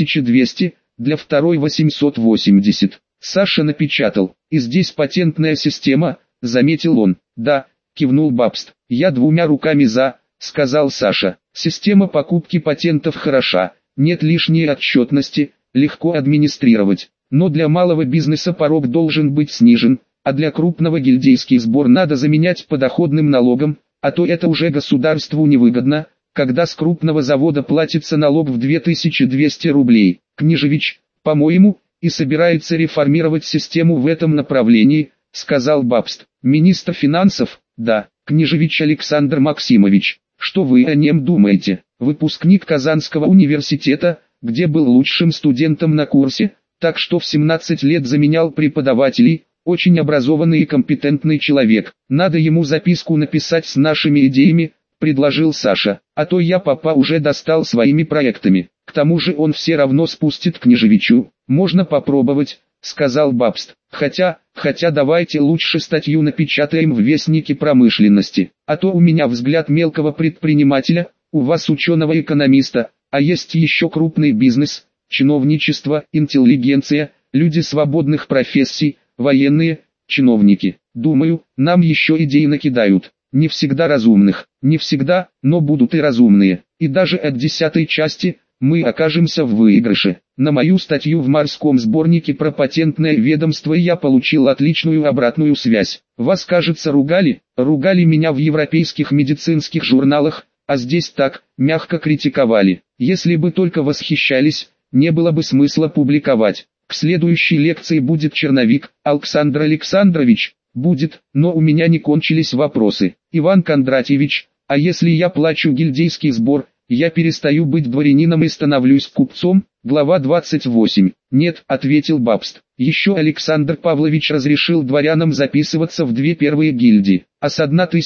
2200, для второй 880. Саша напечатал. И здесь патентная система, заметил он. Да, кивнул Бабст. Я 2 руками за, сказал Саша. Система покупки патентов хороша, нет лишней отчетности, легко администрировать. Но для малого бизнеса порог должен быть снижен, а для крупного гильдейский сбор надо заменять подоходным налогом, а то это уже государству невыгодно, когда с крупного завода платится налог в 2200 рублей. Княжевич, по-моему, и собирается реформировать систему в этом направлении, сказал Бабст. Министр финансов, да, Княжевич Александр Максимович. Что вы о нем думаете? Выпускник Казанского университета, где был лучшим студентом на курсе, так что в 17 лет заменял преподавателей, очень образованный и компетентный человек. Надо ему записку написать с нашими идеями, предложил Саша, а то я папа уже достал своими проектами. К тому же он все равно спустит Княжевичу. Можно попробовать, сказал Бабст. Хотя давайте лучше статью напечатаем в Вестнике промышленности, а то у меня взгляд мелкого предпринимателя, у вас ученого экономиста, а есть еще крупный бизнес, чиновничество, интеллигенция, люди свободных профессий, военные, чиновники. Думаю, нам еще идей накидают. Не всегда разумных, не всегда, но будут и разумные. И даже от 10-й части мы окажемся в выигрыше. На мою статью в морском сборнике про патентное ведомство я получил отличную обратную связь. Вас, кажется, ругали меня в европейских медицинских журналах, а здесь так, мягко критиковали. Если бы только восхищались, не было бы смысла публиковать. К следующей лекции будет черновик, Александр Александрович, будет, но у меня не кончились вопросы. Иван Кондратьевич, а если я плачу гильдейский сбор, я перестаю быть дворянином и становлюсь купцом? Глава 28. Нет, ответил Бабст. Еще Александр Павлович разрешил дворянам записываться в две первые гильдии, а с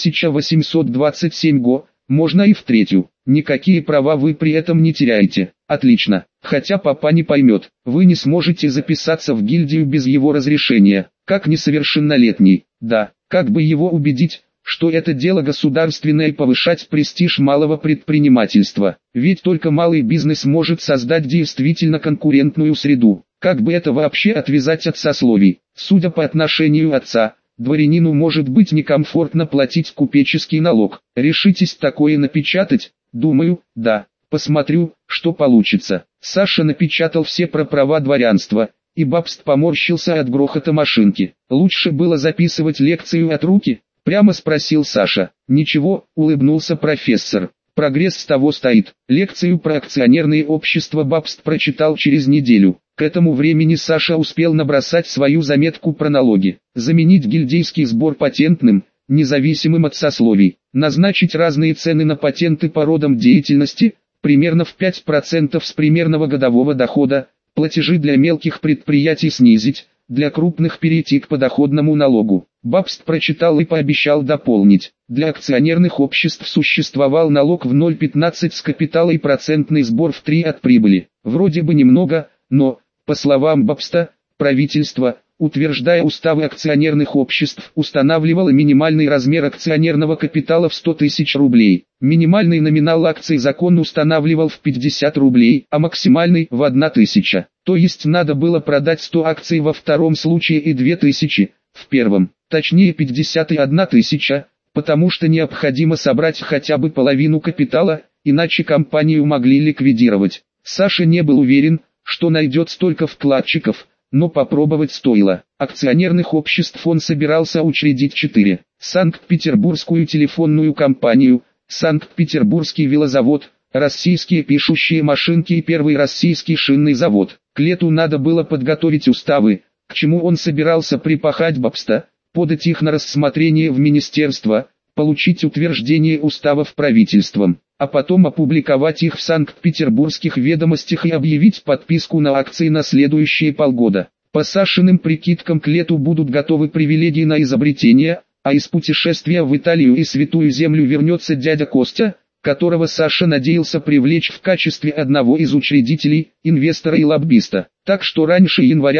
1827 го, можно и в третью. Никакие права вы при этом не теряете. Отлично. Хотя папа не поймет, вы не сможете записаться в гильдию без его разрешения, как несовершеннолетний. Да, как бы его убедить, что это дело государственное и повышать престиж малого предпринимательства. Ведь только малый бизнес может создать действительно конкурентную среду. Как бы это вообще отвязать от сословий? Судя по отношению отца, дворянину может быть некомфортно платить купеческий налог. Решитесь такое напечатать? Думаю, да. Посмотрю, что получится. Саша напечатал все про права дворянства, и Бабст поморщился от грохота машинки. Лучше было записывать лекцию от руки? Прямо спросил Саша. Ничего, улыбнулся профессор. Прогресс с того стоит. Лекцию про акционерные общества Бабст прочитал через неделю. К этому времени Саша успел набросать свою заметку про налоги. Заменить гильдейский сбор патентным, независимым от сословий. Назначить разные цены на патенты по родам деятельности, примерно в 5% с примерного годового дохода. Платежи для мелких предприятий снизить, для крупных перейти к подоходному налогу. Бабст прочитал и пообещал дополнить. Для акционерных обществ существовал налог в 0,15 с капитала и процентный сбор в 3 от прибыли. Вроде бы немного, но, по словам Бабста, правительство, утверждая уставы акционерных обществ, устанавливало минимальный размер акционерного капитала в 100 тысяч рублей. Минимальный номинал акций закон устанавливал в 50 рублей, а максимальный в 1000. То есть надо было продать 100 акций во втором случае и 2000 в первом. Точнее 50 и 1000, потому что необходимо собрать хотя бы половину капитала, иначе компанию могли ликвидировать. Саша не был уверен, что найдет столько вкладчиков, но попробовать стоило. Акционерных обществ он собирался учредить 4. Санкт-Петербургскую телефонную компанию, Санкт-Петербургский велозавод, российские пишущие машинки и первый российский шинный завод. К лету надо было подготовить уставы, к чему он собирался припахать Бабста, подать их на рассмотрение в министерство, получить утверждение уставов правительством, а потом опубликовать их в Санкт-Петербургских ведомостях и объявить подписку на акции на следующие полгода. По Сашиным прикидкам к лету будут готовы привилегии на изобретение, а из путешествия в Италию и Святую Землю вернется дядя Костя, которого Саша надеялся привлечь в качестве одного из учредителей, инвестора и лоббиста. Так что раньше января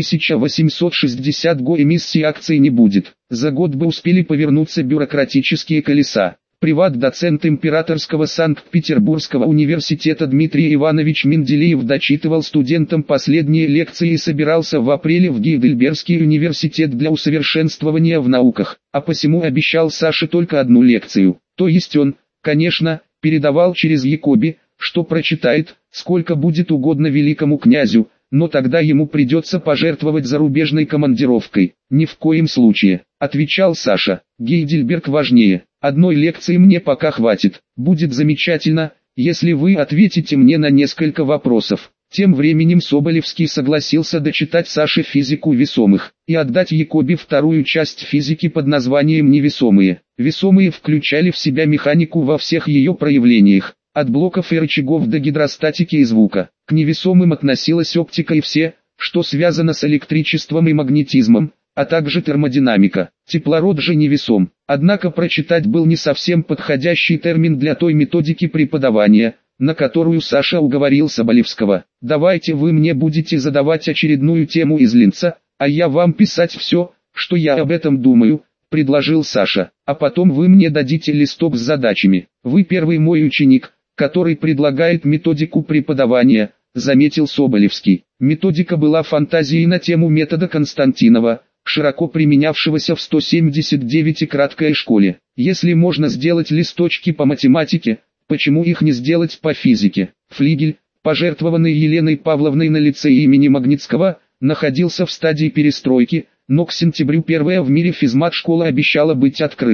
1860 го эмиссии акций не будет. За год бы успели повернуться бюрократические колеса. Приват-доцент Императорского Санкт-Петербургского университета Дмитрий Иванович Менделеев дочитывал студентам последние лекции и собирался в апреле в Гейдельбергский университет для усовершенствования в науках, а посему обещал Саше только одну лекцию. То есть он, конечно, передавал через Якоби, что прочитает, сколько будет угодно великому князю, но тогда ему придется пожертвовать зарубежной командировкой. «Ни в коем случае», — отвечал Саша, — «Гейдельберг важнее. Одной лекции мне пока хватит. Будет замечательно, если вы ответите мне на несколько вопросов». Тем временем Соболевский согласился дочитать Саше физику весомых и отдать Якоби вторую часть физики под названием «Невесомые». Весомые включали в себя механику во всех ее проявлениях, от блоков и рычагов до гидростатики и звука. К невесомым относилась оптика и все, что связано с электричеством и магнетизмом, а также термодинамика. Теплород же невесом. Однако прочитать был не совсем подходящий термин для той методики преподавания, на которую Саша уговорил Соболевского. «Давайте вы мне будете задавать очередную тему из Линца, а я вам писать все, что я об этом думаю», — предложил Саша. «А потом вы мне дадите листок с задачами. Вы первый мой ученик, который предлагает методику преподавания», — заметил Соболевский. Методика была фантазией на тему метода Константинова, широко применявшегося в 179-й краткой школе. Если можно сделать листочки по математике, почему их не сделать по физике? Флигель, пожертвованный Еленой Павловной на лицее имени Магнитского, находился в стадии перестройки, но к сентябрю первая в мире физмат-школа обещала быть открытой.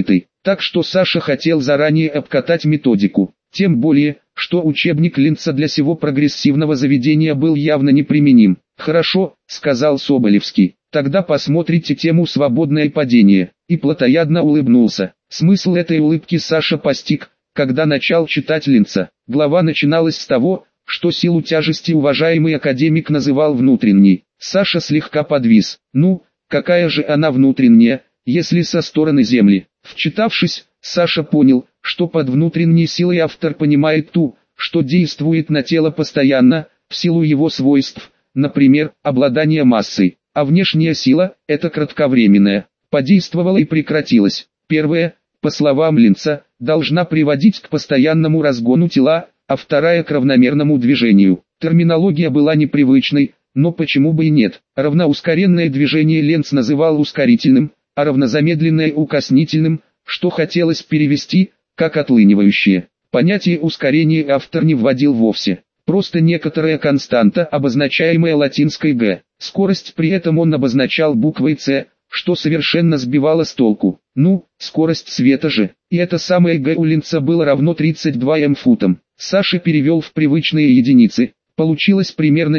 Так что Саша хотел заранее обкатать методику. Тем более, что учебник Линца для сего прогрессивного заведения был явно неприменим. «Хорошо», — сказал Соболевский, — «тогда посмотрите тему «Свободное падение». И плотоядно улыбнулся. Смысл этой улыбки Саша постиг, когда начал читать Линца. Глава начиналась с того, что силу тяжести уважаемый академик называл внутренней. Саша слегка подвис. Ну, какая же она внутренняя, если со стороны Земли? Вчитавшись, Саша понял, что под внутренней силой автор понимает ту, что действует на тело постоянно, в силу его свойств, например, обладание массой, а внешняя сила – это кратковременная, подействовала и прекратилась. Первая, по словам Линца, должна приводить к постоянному разгону тела, а вторая к равномерному движению. Терминология была непривычной, но почему бы и нет. Равноускоренное движение Ленц называл ускорительным, а равнозамедленное укоснительным, что хотелось перевести, как отлынивающее. Понятие ускорения автор не вводил вовсе. Просто некоторая константа, обозначаемая латинской «г». Скорость при этом он обозначал буквой «c», что совершенно сбивало с толку. Ну, скорость света же. И это самое «г» у Линца было равно 32 м-футам. Саша перевел в привычные единицы. Получилось примерно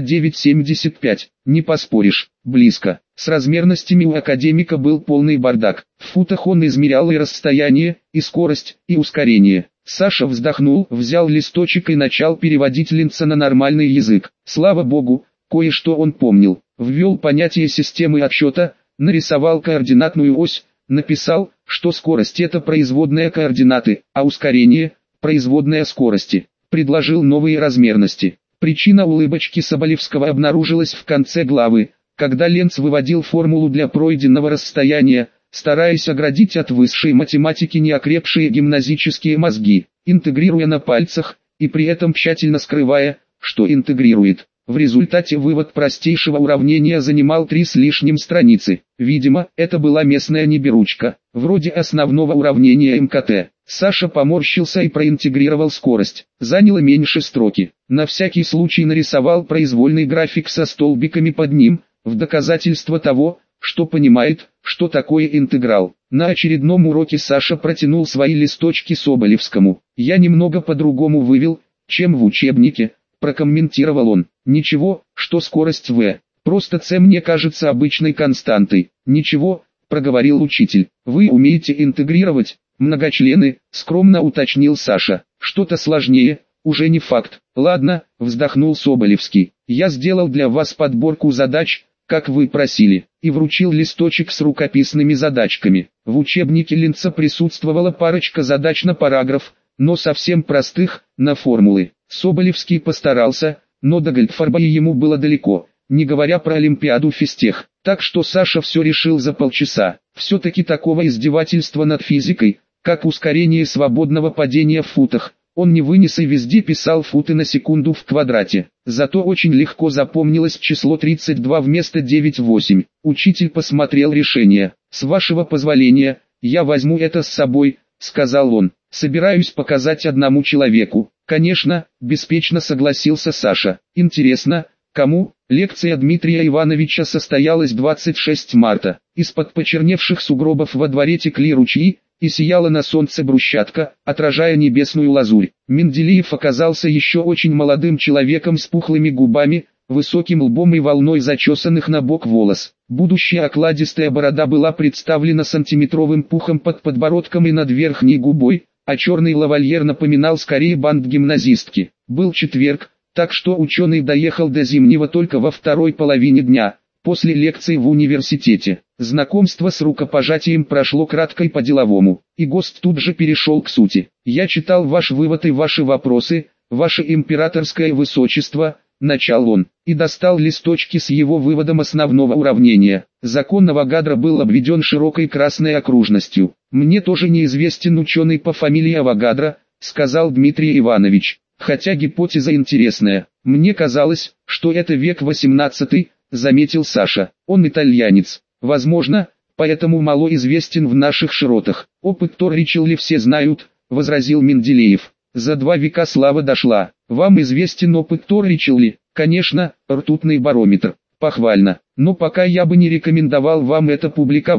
9,75. Не поспоришь, близко. С размерностями у академика был полный бардак. В футах он измерял и расстояние, и скорость, и ускорение. Саша вздохнул, взял листочек и начал переводить Линца на нормальный язык. Слава богу, кое-что он помнил. Ввел понятие системы отсчета, нарисовал координатную ось, написал, что скорость это производная координаты, а ускорение – производная скорости. Предложил новые размерности. Причина улыбочки Соболевского обнаружилась в конце главы, когда Ленц выводил формулу для пройденного расстояния, стараясь оградить от высшей математики неокрепшие гимназические мозги, интегрируя на пальцах, и при этом тщательно скрывая, что интегрирует. В результате вывод простейшего уравнения занимал 3 с лишним страницы. Видимо, это была местная неберучка, вроде основного уравнения МКТ. Саша поморщился и проинтегрировал скорость. Заняло меньше строки. На всякий случай нарисовал произвольный график со столбиками под ним, в доказательство того, что понимает, что такое интеграл. На очередном уроке Саша протянул свои листочки Соболевскому. «Я немного по-другому вывел, чем в учебнике», – прокомментировал он. «Ничего, что скорость v. Просто c мне кажется обычной константой». «Ничего», – проговорил учитель. «Вы умеете интегрировать многочлены», – скромно уточнил Саша. «Что-то сложнее, уже не факт». «Ладно», – вздохнул Соболевский. «Я сделал для вас подборку задач, как вы просили, и вручил листочек с рукописными задачками. В учебнике Линца присутствовала парочка задач на параграф, но совсем простых, на формулы. Соболевский постарался, но до Гольдфарба ему было далеко, не говоря про Олимпиаду физтех. Так что Саша все решил за полчаса. Все-таки такого издевательства над физикой, как ускорение свободного падения в футах, он не вынес и везде писал футы на секунду в квадрате. Зато очень легко запомнилось число 32 вместо 9,8. Учитель посмотрел решение. «С вашего позволения, я возьму это с собой», — сказал он. «Собираюсь показать одному человеку». «Конечно», — беспечно согласился Саша. «Интересно, кому?» Лекция Дмитрия Ивановича состоялась 26 марта. Из-под почерневших сугробов во дворе текли ручьи, и сияла на солнце брусчатка, отражая небесную лазурь. Менделеев оказался еще очень молодым человеком с пухлыми губами, высоким лбом и волной зачесанных на бок волос. Будущая окладистая борода была представлена сантиметровым пухом под подбородком и над верхней губой, а черный лавальер напоминал скорее бант гимназистки. Был четверг, так что ученый доехал до Зимнего только во второй половине дня, после лекции в университете. Знакомство с рукопожатием прошло кратко и по-деловому, и гость тут же перешел к сути. «Я читал ваш вывод и ваши вопросы, ваше императорское высочество», — начал он, и достал листочки с его выводом основного уравнения. Закон Авогадро был обведен широкой красной окружностью. «Мне тоже неизвестен ученый по фамилии Авогадро», — сказал Дмитрий Иванович, «хотя гипотеза интересная. Мне казалось, что это век 18, заметил Саша. «Он итальянец. Возможно, поэтому мало известен в наших широтах. Опыт Торричелли все знают», — возразил Менделеев. «За 2 века слава дошла. Вам известен опыт Торричелли?» «Конечно, ртутный барометр. Похвально. Но пока я бы не рекомендовал вам это публиковать.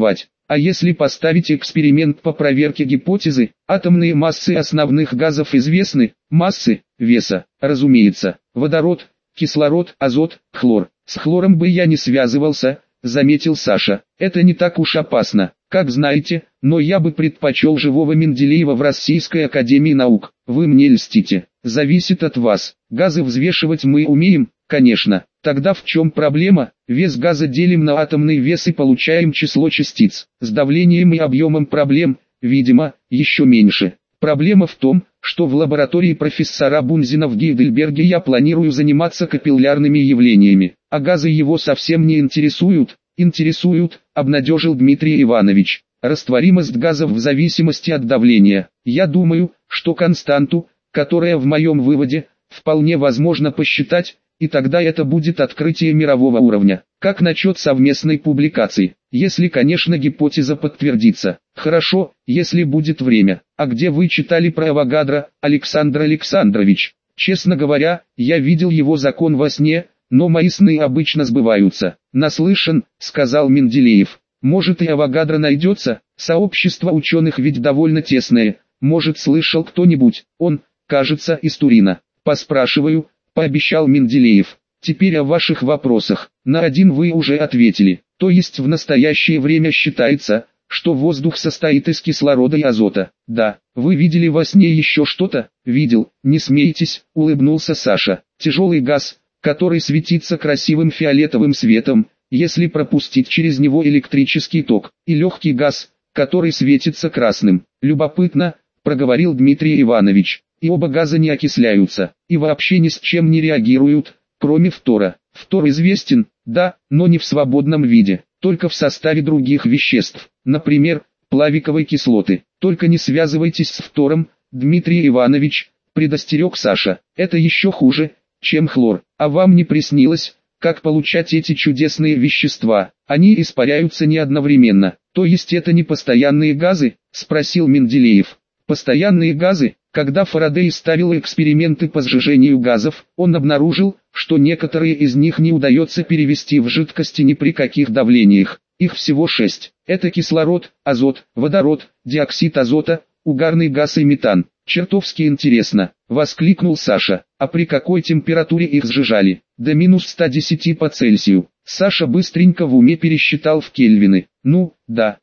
А если поставить эксперимент по проверке гипотезы, атомные массы основных газов известны, массы, веса, разумеется, водород, кислород, азот, хлор. С хлором бы я не связывался, заметил Саша. Это не так уж опасно, как знаете, но я бы предпочел живого Менделеева в Российской академии наук. Вы мне льстите. Зависит от вас. Газы взвешивать мы умеем, конечно. Тогда в чем проблема? Вес газа делим на атомный вес и получаем число частиц. С давлением и объемом проблем, видимо, еще меньше. Проблема в том, что в лаборатории профессора Бунзена в Гейдельберге я планирую заниматься капиллярными явлениями, а газы его совсем не интересуют. Интересуют, обнадежил Дмитрий Иванович. Растворимость газов в зависимости от давления. Я думаю, что константу, которая в моем выводе, вполне возможно посчитать, и тогда это будет открытие мирового уровня. Как насчет совместной публикации? Если, конечно, гипотеза подтвердится. Хорошо, если будет время. А где вы читали про Авогадро, Александр Александрович? Честно говоря, я видел его закон во сне, но мои сны обычно сбываются. Наслышан, сказал Менделеев. Может, и Авогадро найдется? Сообщество ученых ведь довольно тесное. Может, слышал кто-нибудь? Он, кажется, из Турина. Поспрашиваю, пообещал Менделеев. Теперь о ваших вопросах. На один вы уже ответили. То есть в настоящее время считается, что воздух состоит из кислорода и азота. Да, вы видели во сне еще что-то? Видел, не смейтесь, улыбнулся Саша. Тяжелый газ, который светится красивым фиолетовым светом, если пропустить через него электрический ток, и легкий газ, который светится красным. Любопытно, проговорил Дмитрий Иванович. И оба газа не окисляются, и вообще ни с чем не реагируют, кроме фтора. Фтор известен, да, но не в свободном виде, только в составе других веществ, например, плавиковой кислоты. Только не связывайтесь с фтором, Дмитрий Иванович, предостерег Саша. Это еще хуже, чем хлор. А вам не приснилось, как получать эти чудесные вещества? Они испаряются не одновременно. То есть это не постоянные газы? Спросил Менделеев. Постоянные газы? Когда Фарадей ставил эксперименты по сжижению газов, он обнаружил, что некоторые из них не удается перевести в жидкости ни при каких давлениях. Их всего 6. Это кислород, азот, водород, диоксид азота, угарный газ и метан. Чертовски интересно, воскликнул Саша. А при какой температуре их сжижали? До минус 110 по Цельсию. Саша быстренько в уме пересчитал в кельвины. Ну, да,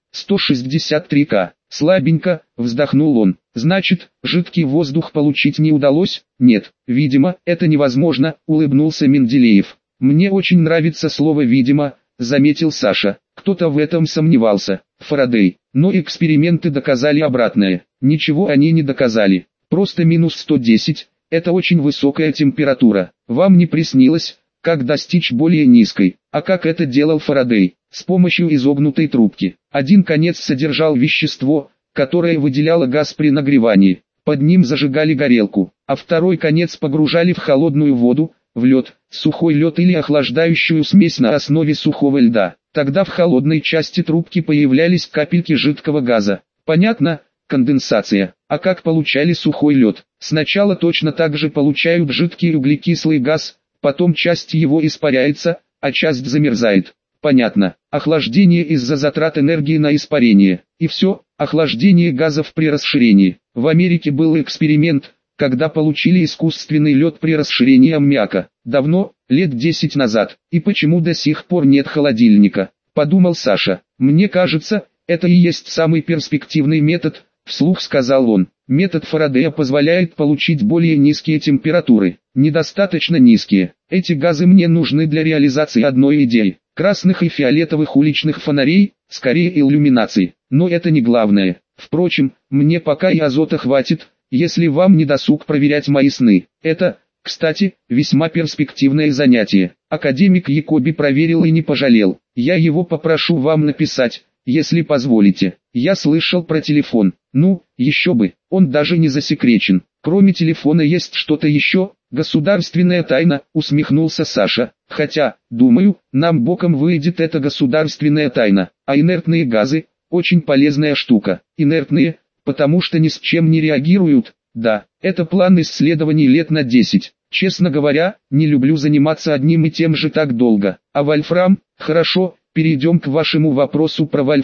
163 К. Слабенько, вздохнул он. Значит, жидкий воздух получить не удалось? Нет, видимо, это невозможно, улыбнулся Менделеев. Мне очень нравится слово «видимо», заметил Саша. Кто-то в этом сомневался. Фарадей. Но эксперименты доказали обратное. Ничего они не доказали. Просто минус 110, это очень высокая температура. Вам не приснилось, как достичь более низкой? А как это делал Фарадей? С помощью изогнутой трубки. Один конец содержал вещество, которое выделяло газ при нагревании. Под ним зажигали горелку, а второй конец погружали в холодную воду, в лед, сухой лед или охлаждающую смесь на основе сухого льда. Тогда в холодной части трубки появлялись капельки жидкого газа. Понятно? Конденсация. А как получали сухой лед? Сначала точно так же получают жидкий углекислый газ, потом часть его испаряется, а часть замерзает. Понятно. Охлаждение из-за затрат энергии на испарение. И все, охлаждение газов при расширении. В Америке был эксперимент, когда получили искусственный лед при расширении аммиака. Давно, лет 10 назад. И почему до сих пор нет холодильника? Подумал Саша. Мне кажется, это и есть самый перспективный метод, вслух сказал он. Метод Фарадея позволяет получить более низкие температуры. Недостаточно низкие. Эти газы мне нужны для реализации одной идеи. Красных и фиолетовых уличных фонарей, скорее иллюминации. Но это не главное. Впрочем, мне пока и азота хватит, если вам не досуг проверять мои сны. Это, кстати, весьма перспективное занятие. Академик Якоби проверил и не пожалел. Я его попрошу вам написать, если позволите. Я слышал про телефон. Ну, еще бы, он даже не засекречен. Кроме телефона есть что-то еще? Государственная тайна, усмехнулся Саша. Хотя, думаю, нам боком выйдет эта государственная тайна. А инертные газы, очень полезная штука. Инертные, потому что ни с чем не реагируют. Да, это план исследований лет на 10. Честно говоря, не люблю заниматься одним и тем же так долго. А вольфрам? Хорошо, перейдем к вашему вопросу про вольфрам.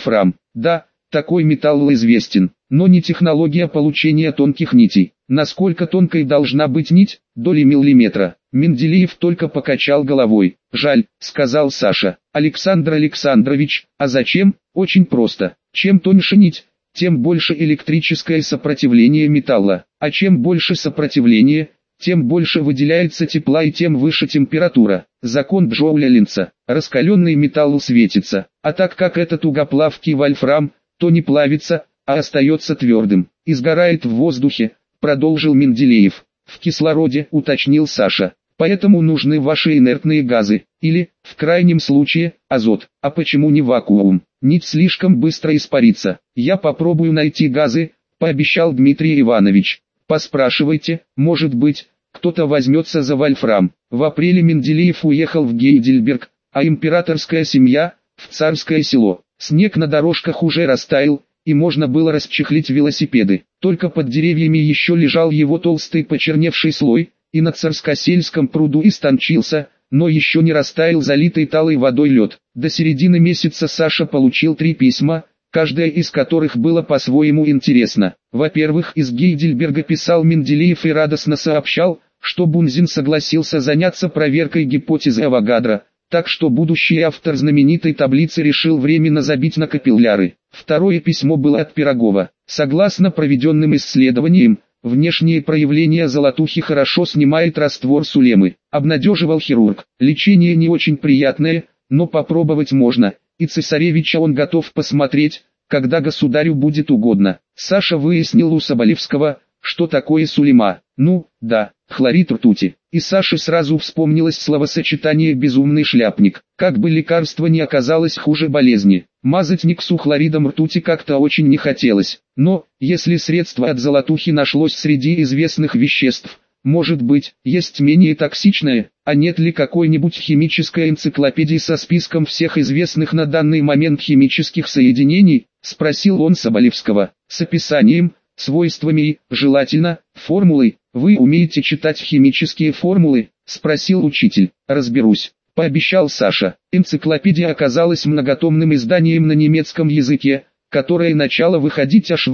Да, такой металл известен, но не технология получения тонких нитей. Насколько тонкой должна быть нить? Доли миллиметра. Менделеев только покачал головой. «Жаль», — сказал Саша. «Александр Александрович, а зачем?» «Очень просто. Чем тоньше нить, тем больше электрическое сопротивление металла. А чем больше сопротивление, тем больше выделяется тепла и тем выше температура. Закон Джоуля-Ленца. Раскаленный металл светится. А так как это тугоплавкий вольфрам, то не плавится, а остается твердым. И сгорает в воздухе», — продолжил Менделеев. «В кислороде», — уточнил Саша. «Поэтому нужны ваши инертные газы, или, в крайнем случае, азот. А почему не вакуум? Нить слишком быстро испарится. Я попробую найти газы», — пообещал Дмитрий Иванович. «Поспрашивайте, может быть, кто-то возьмется за вольфрам». В апреле Менделеев уехал в Гейдельберг, а императорская семья — в Царское Село. Снег на дорожках уже растаял, и можно было расчехлить велосипеды. Только под деревьями еще лежал его толстый почерневший слой, и на Царскосельском пруду истончился, но еще не растаял залитый талой водой лед. До середины месяца Саша получил 3 письма, каждое из которых было по-своему интересно. Во-первых, из Гейдельберга писал Менделеев и радостно сообщал, что Бунзин согласился заняться проверкой гипотезы Авогадро, так что будущий автор знаменитой таблицы решил временно забить на капилляры. Второе письмо было от Пирогова. Согласно проведенным исследованиям, внешние проявления золотухи хорошо снимает раствор сулемы. Обнадеживал хирург. Лечение не очень приятное, но попробовать можно, и цесаревича он готов посмотреть, когда государю будет угодно. Саша выяснил у Соболевского, что такое сулема. Ну, да, хлорид ртути. И Саше сразу вспомнилось словосочетание «безумный шляпник». Как бы лекарство не оказалось хуже болезни, мазать Никсу хлоридом ртути как-то очень не хотелось. Но, если средство от золотухи нашлось среди известных веществ, может быть, есть менее токсичное, а нет ли какой-нибудь химической энциклопедии со списком всех известных на данный момент химических соединений, спросил он Соболевского, с описанием, свойствами и, желательно, формулой. «Вы умеете читать химические формулы?» – спросил учитель. «Разберусь», – пообещал Саша. Энциклопедия оказалась многотомным изданием на немецком языке, которое начало выходить аж в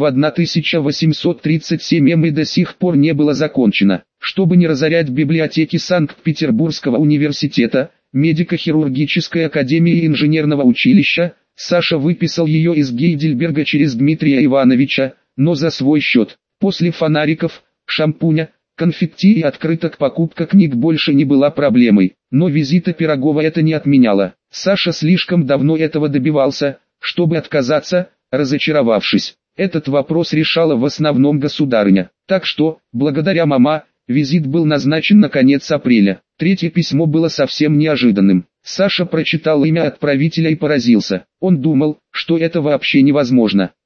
1837 и до сих пор не было закончено. Чтобы не разорять библиотеки Санкт-Петербургского университета, медико-хирургической академии и инженерного училища, Саша выписал ее из Гейдельберга через Дмитрия Ивановича, но за свой счет. После фонариков, шампуня, конфетти и открыток покупка книг больше не была проблемой, но визита Пирогова это не отменяло. Саша слишком давно этого добивался, чтобы отказаться, разочаровавшись. Этот вопрос решала в основном государыня. Так что, благодаря мама, визит был назначен на конец апреля. Третье письмо было совсем неожиданным. Саша прочитал имя отправителя и поразился. Он думал, что это вообще невозможно.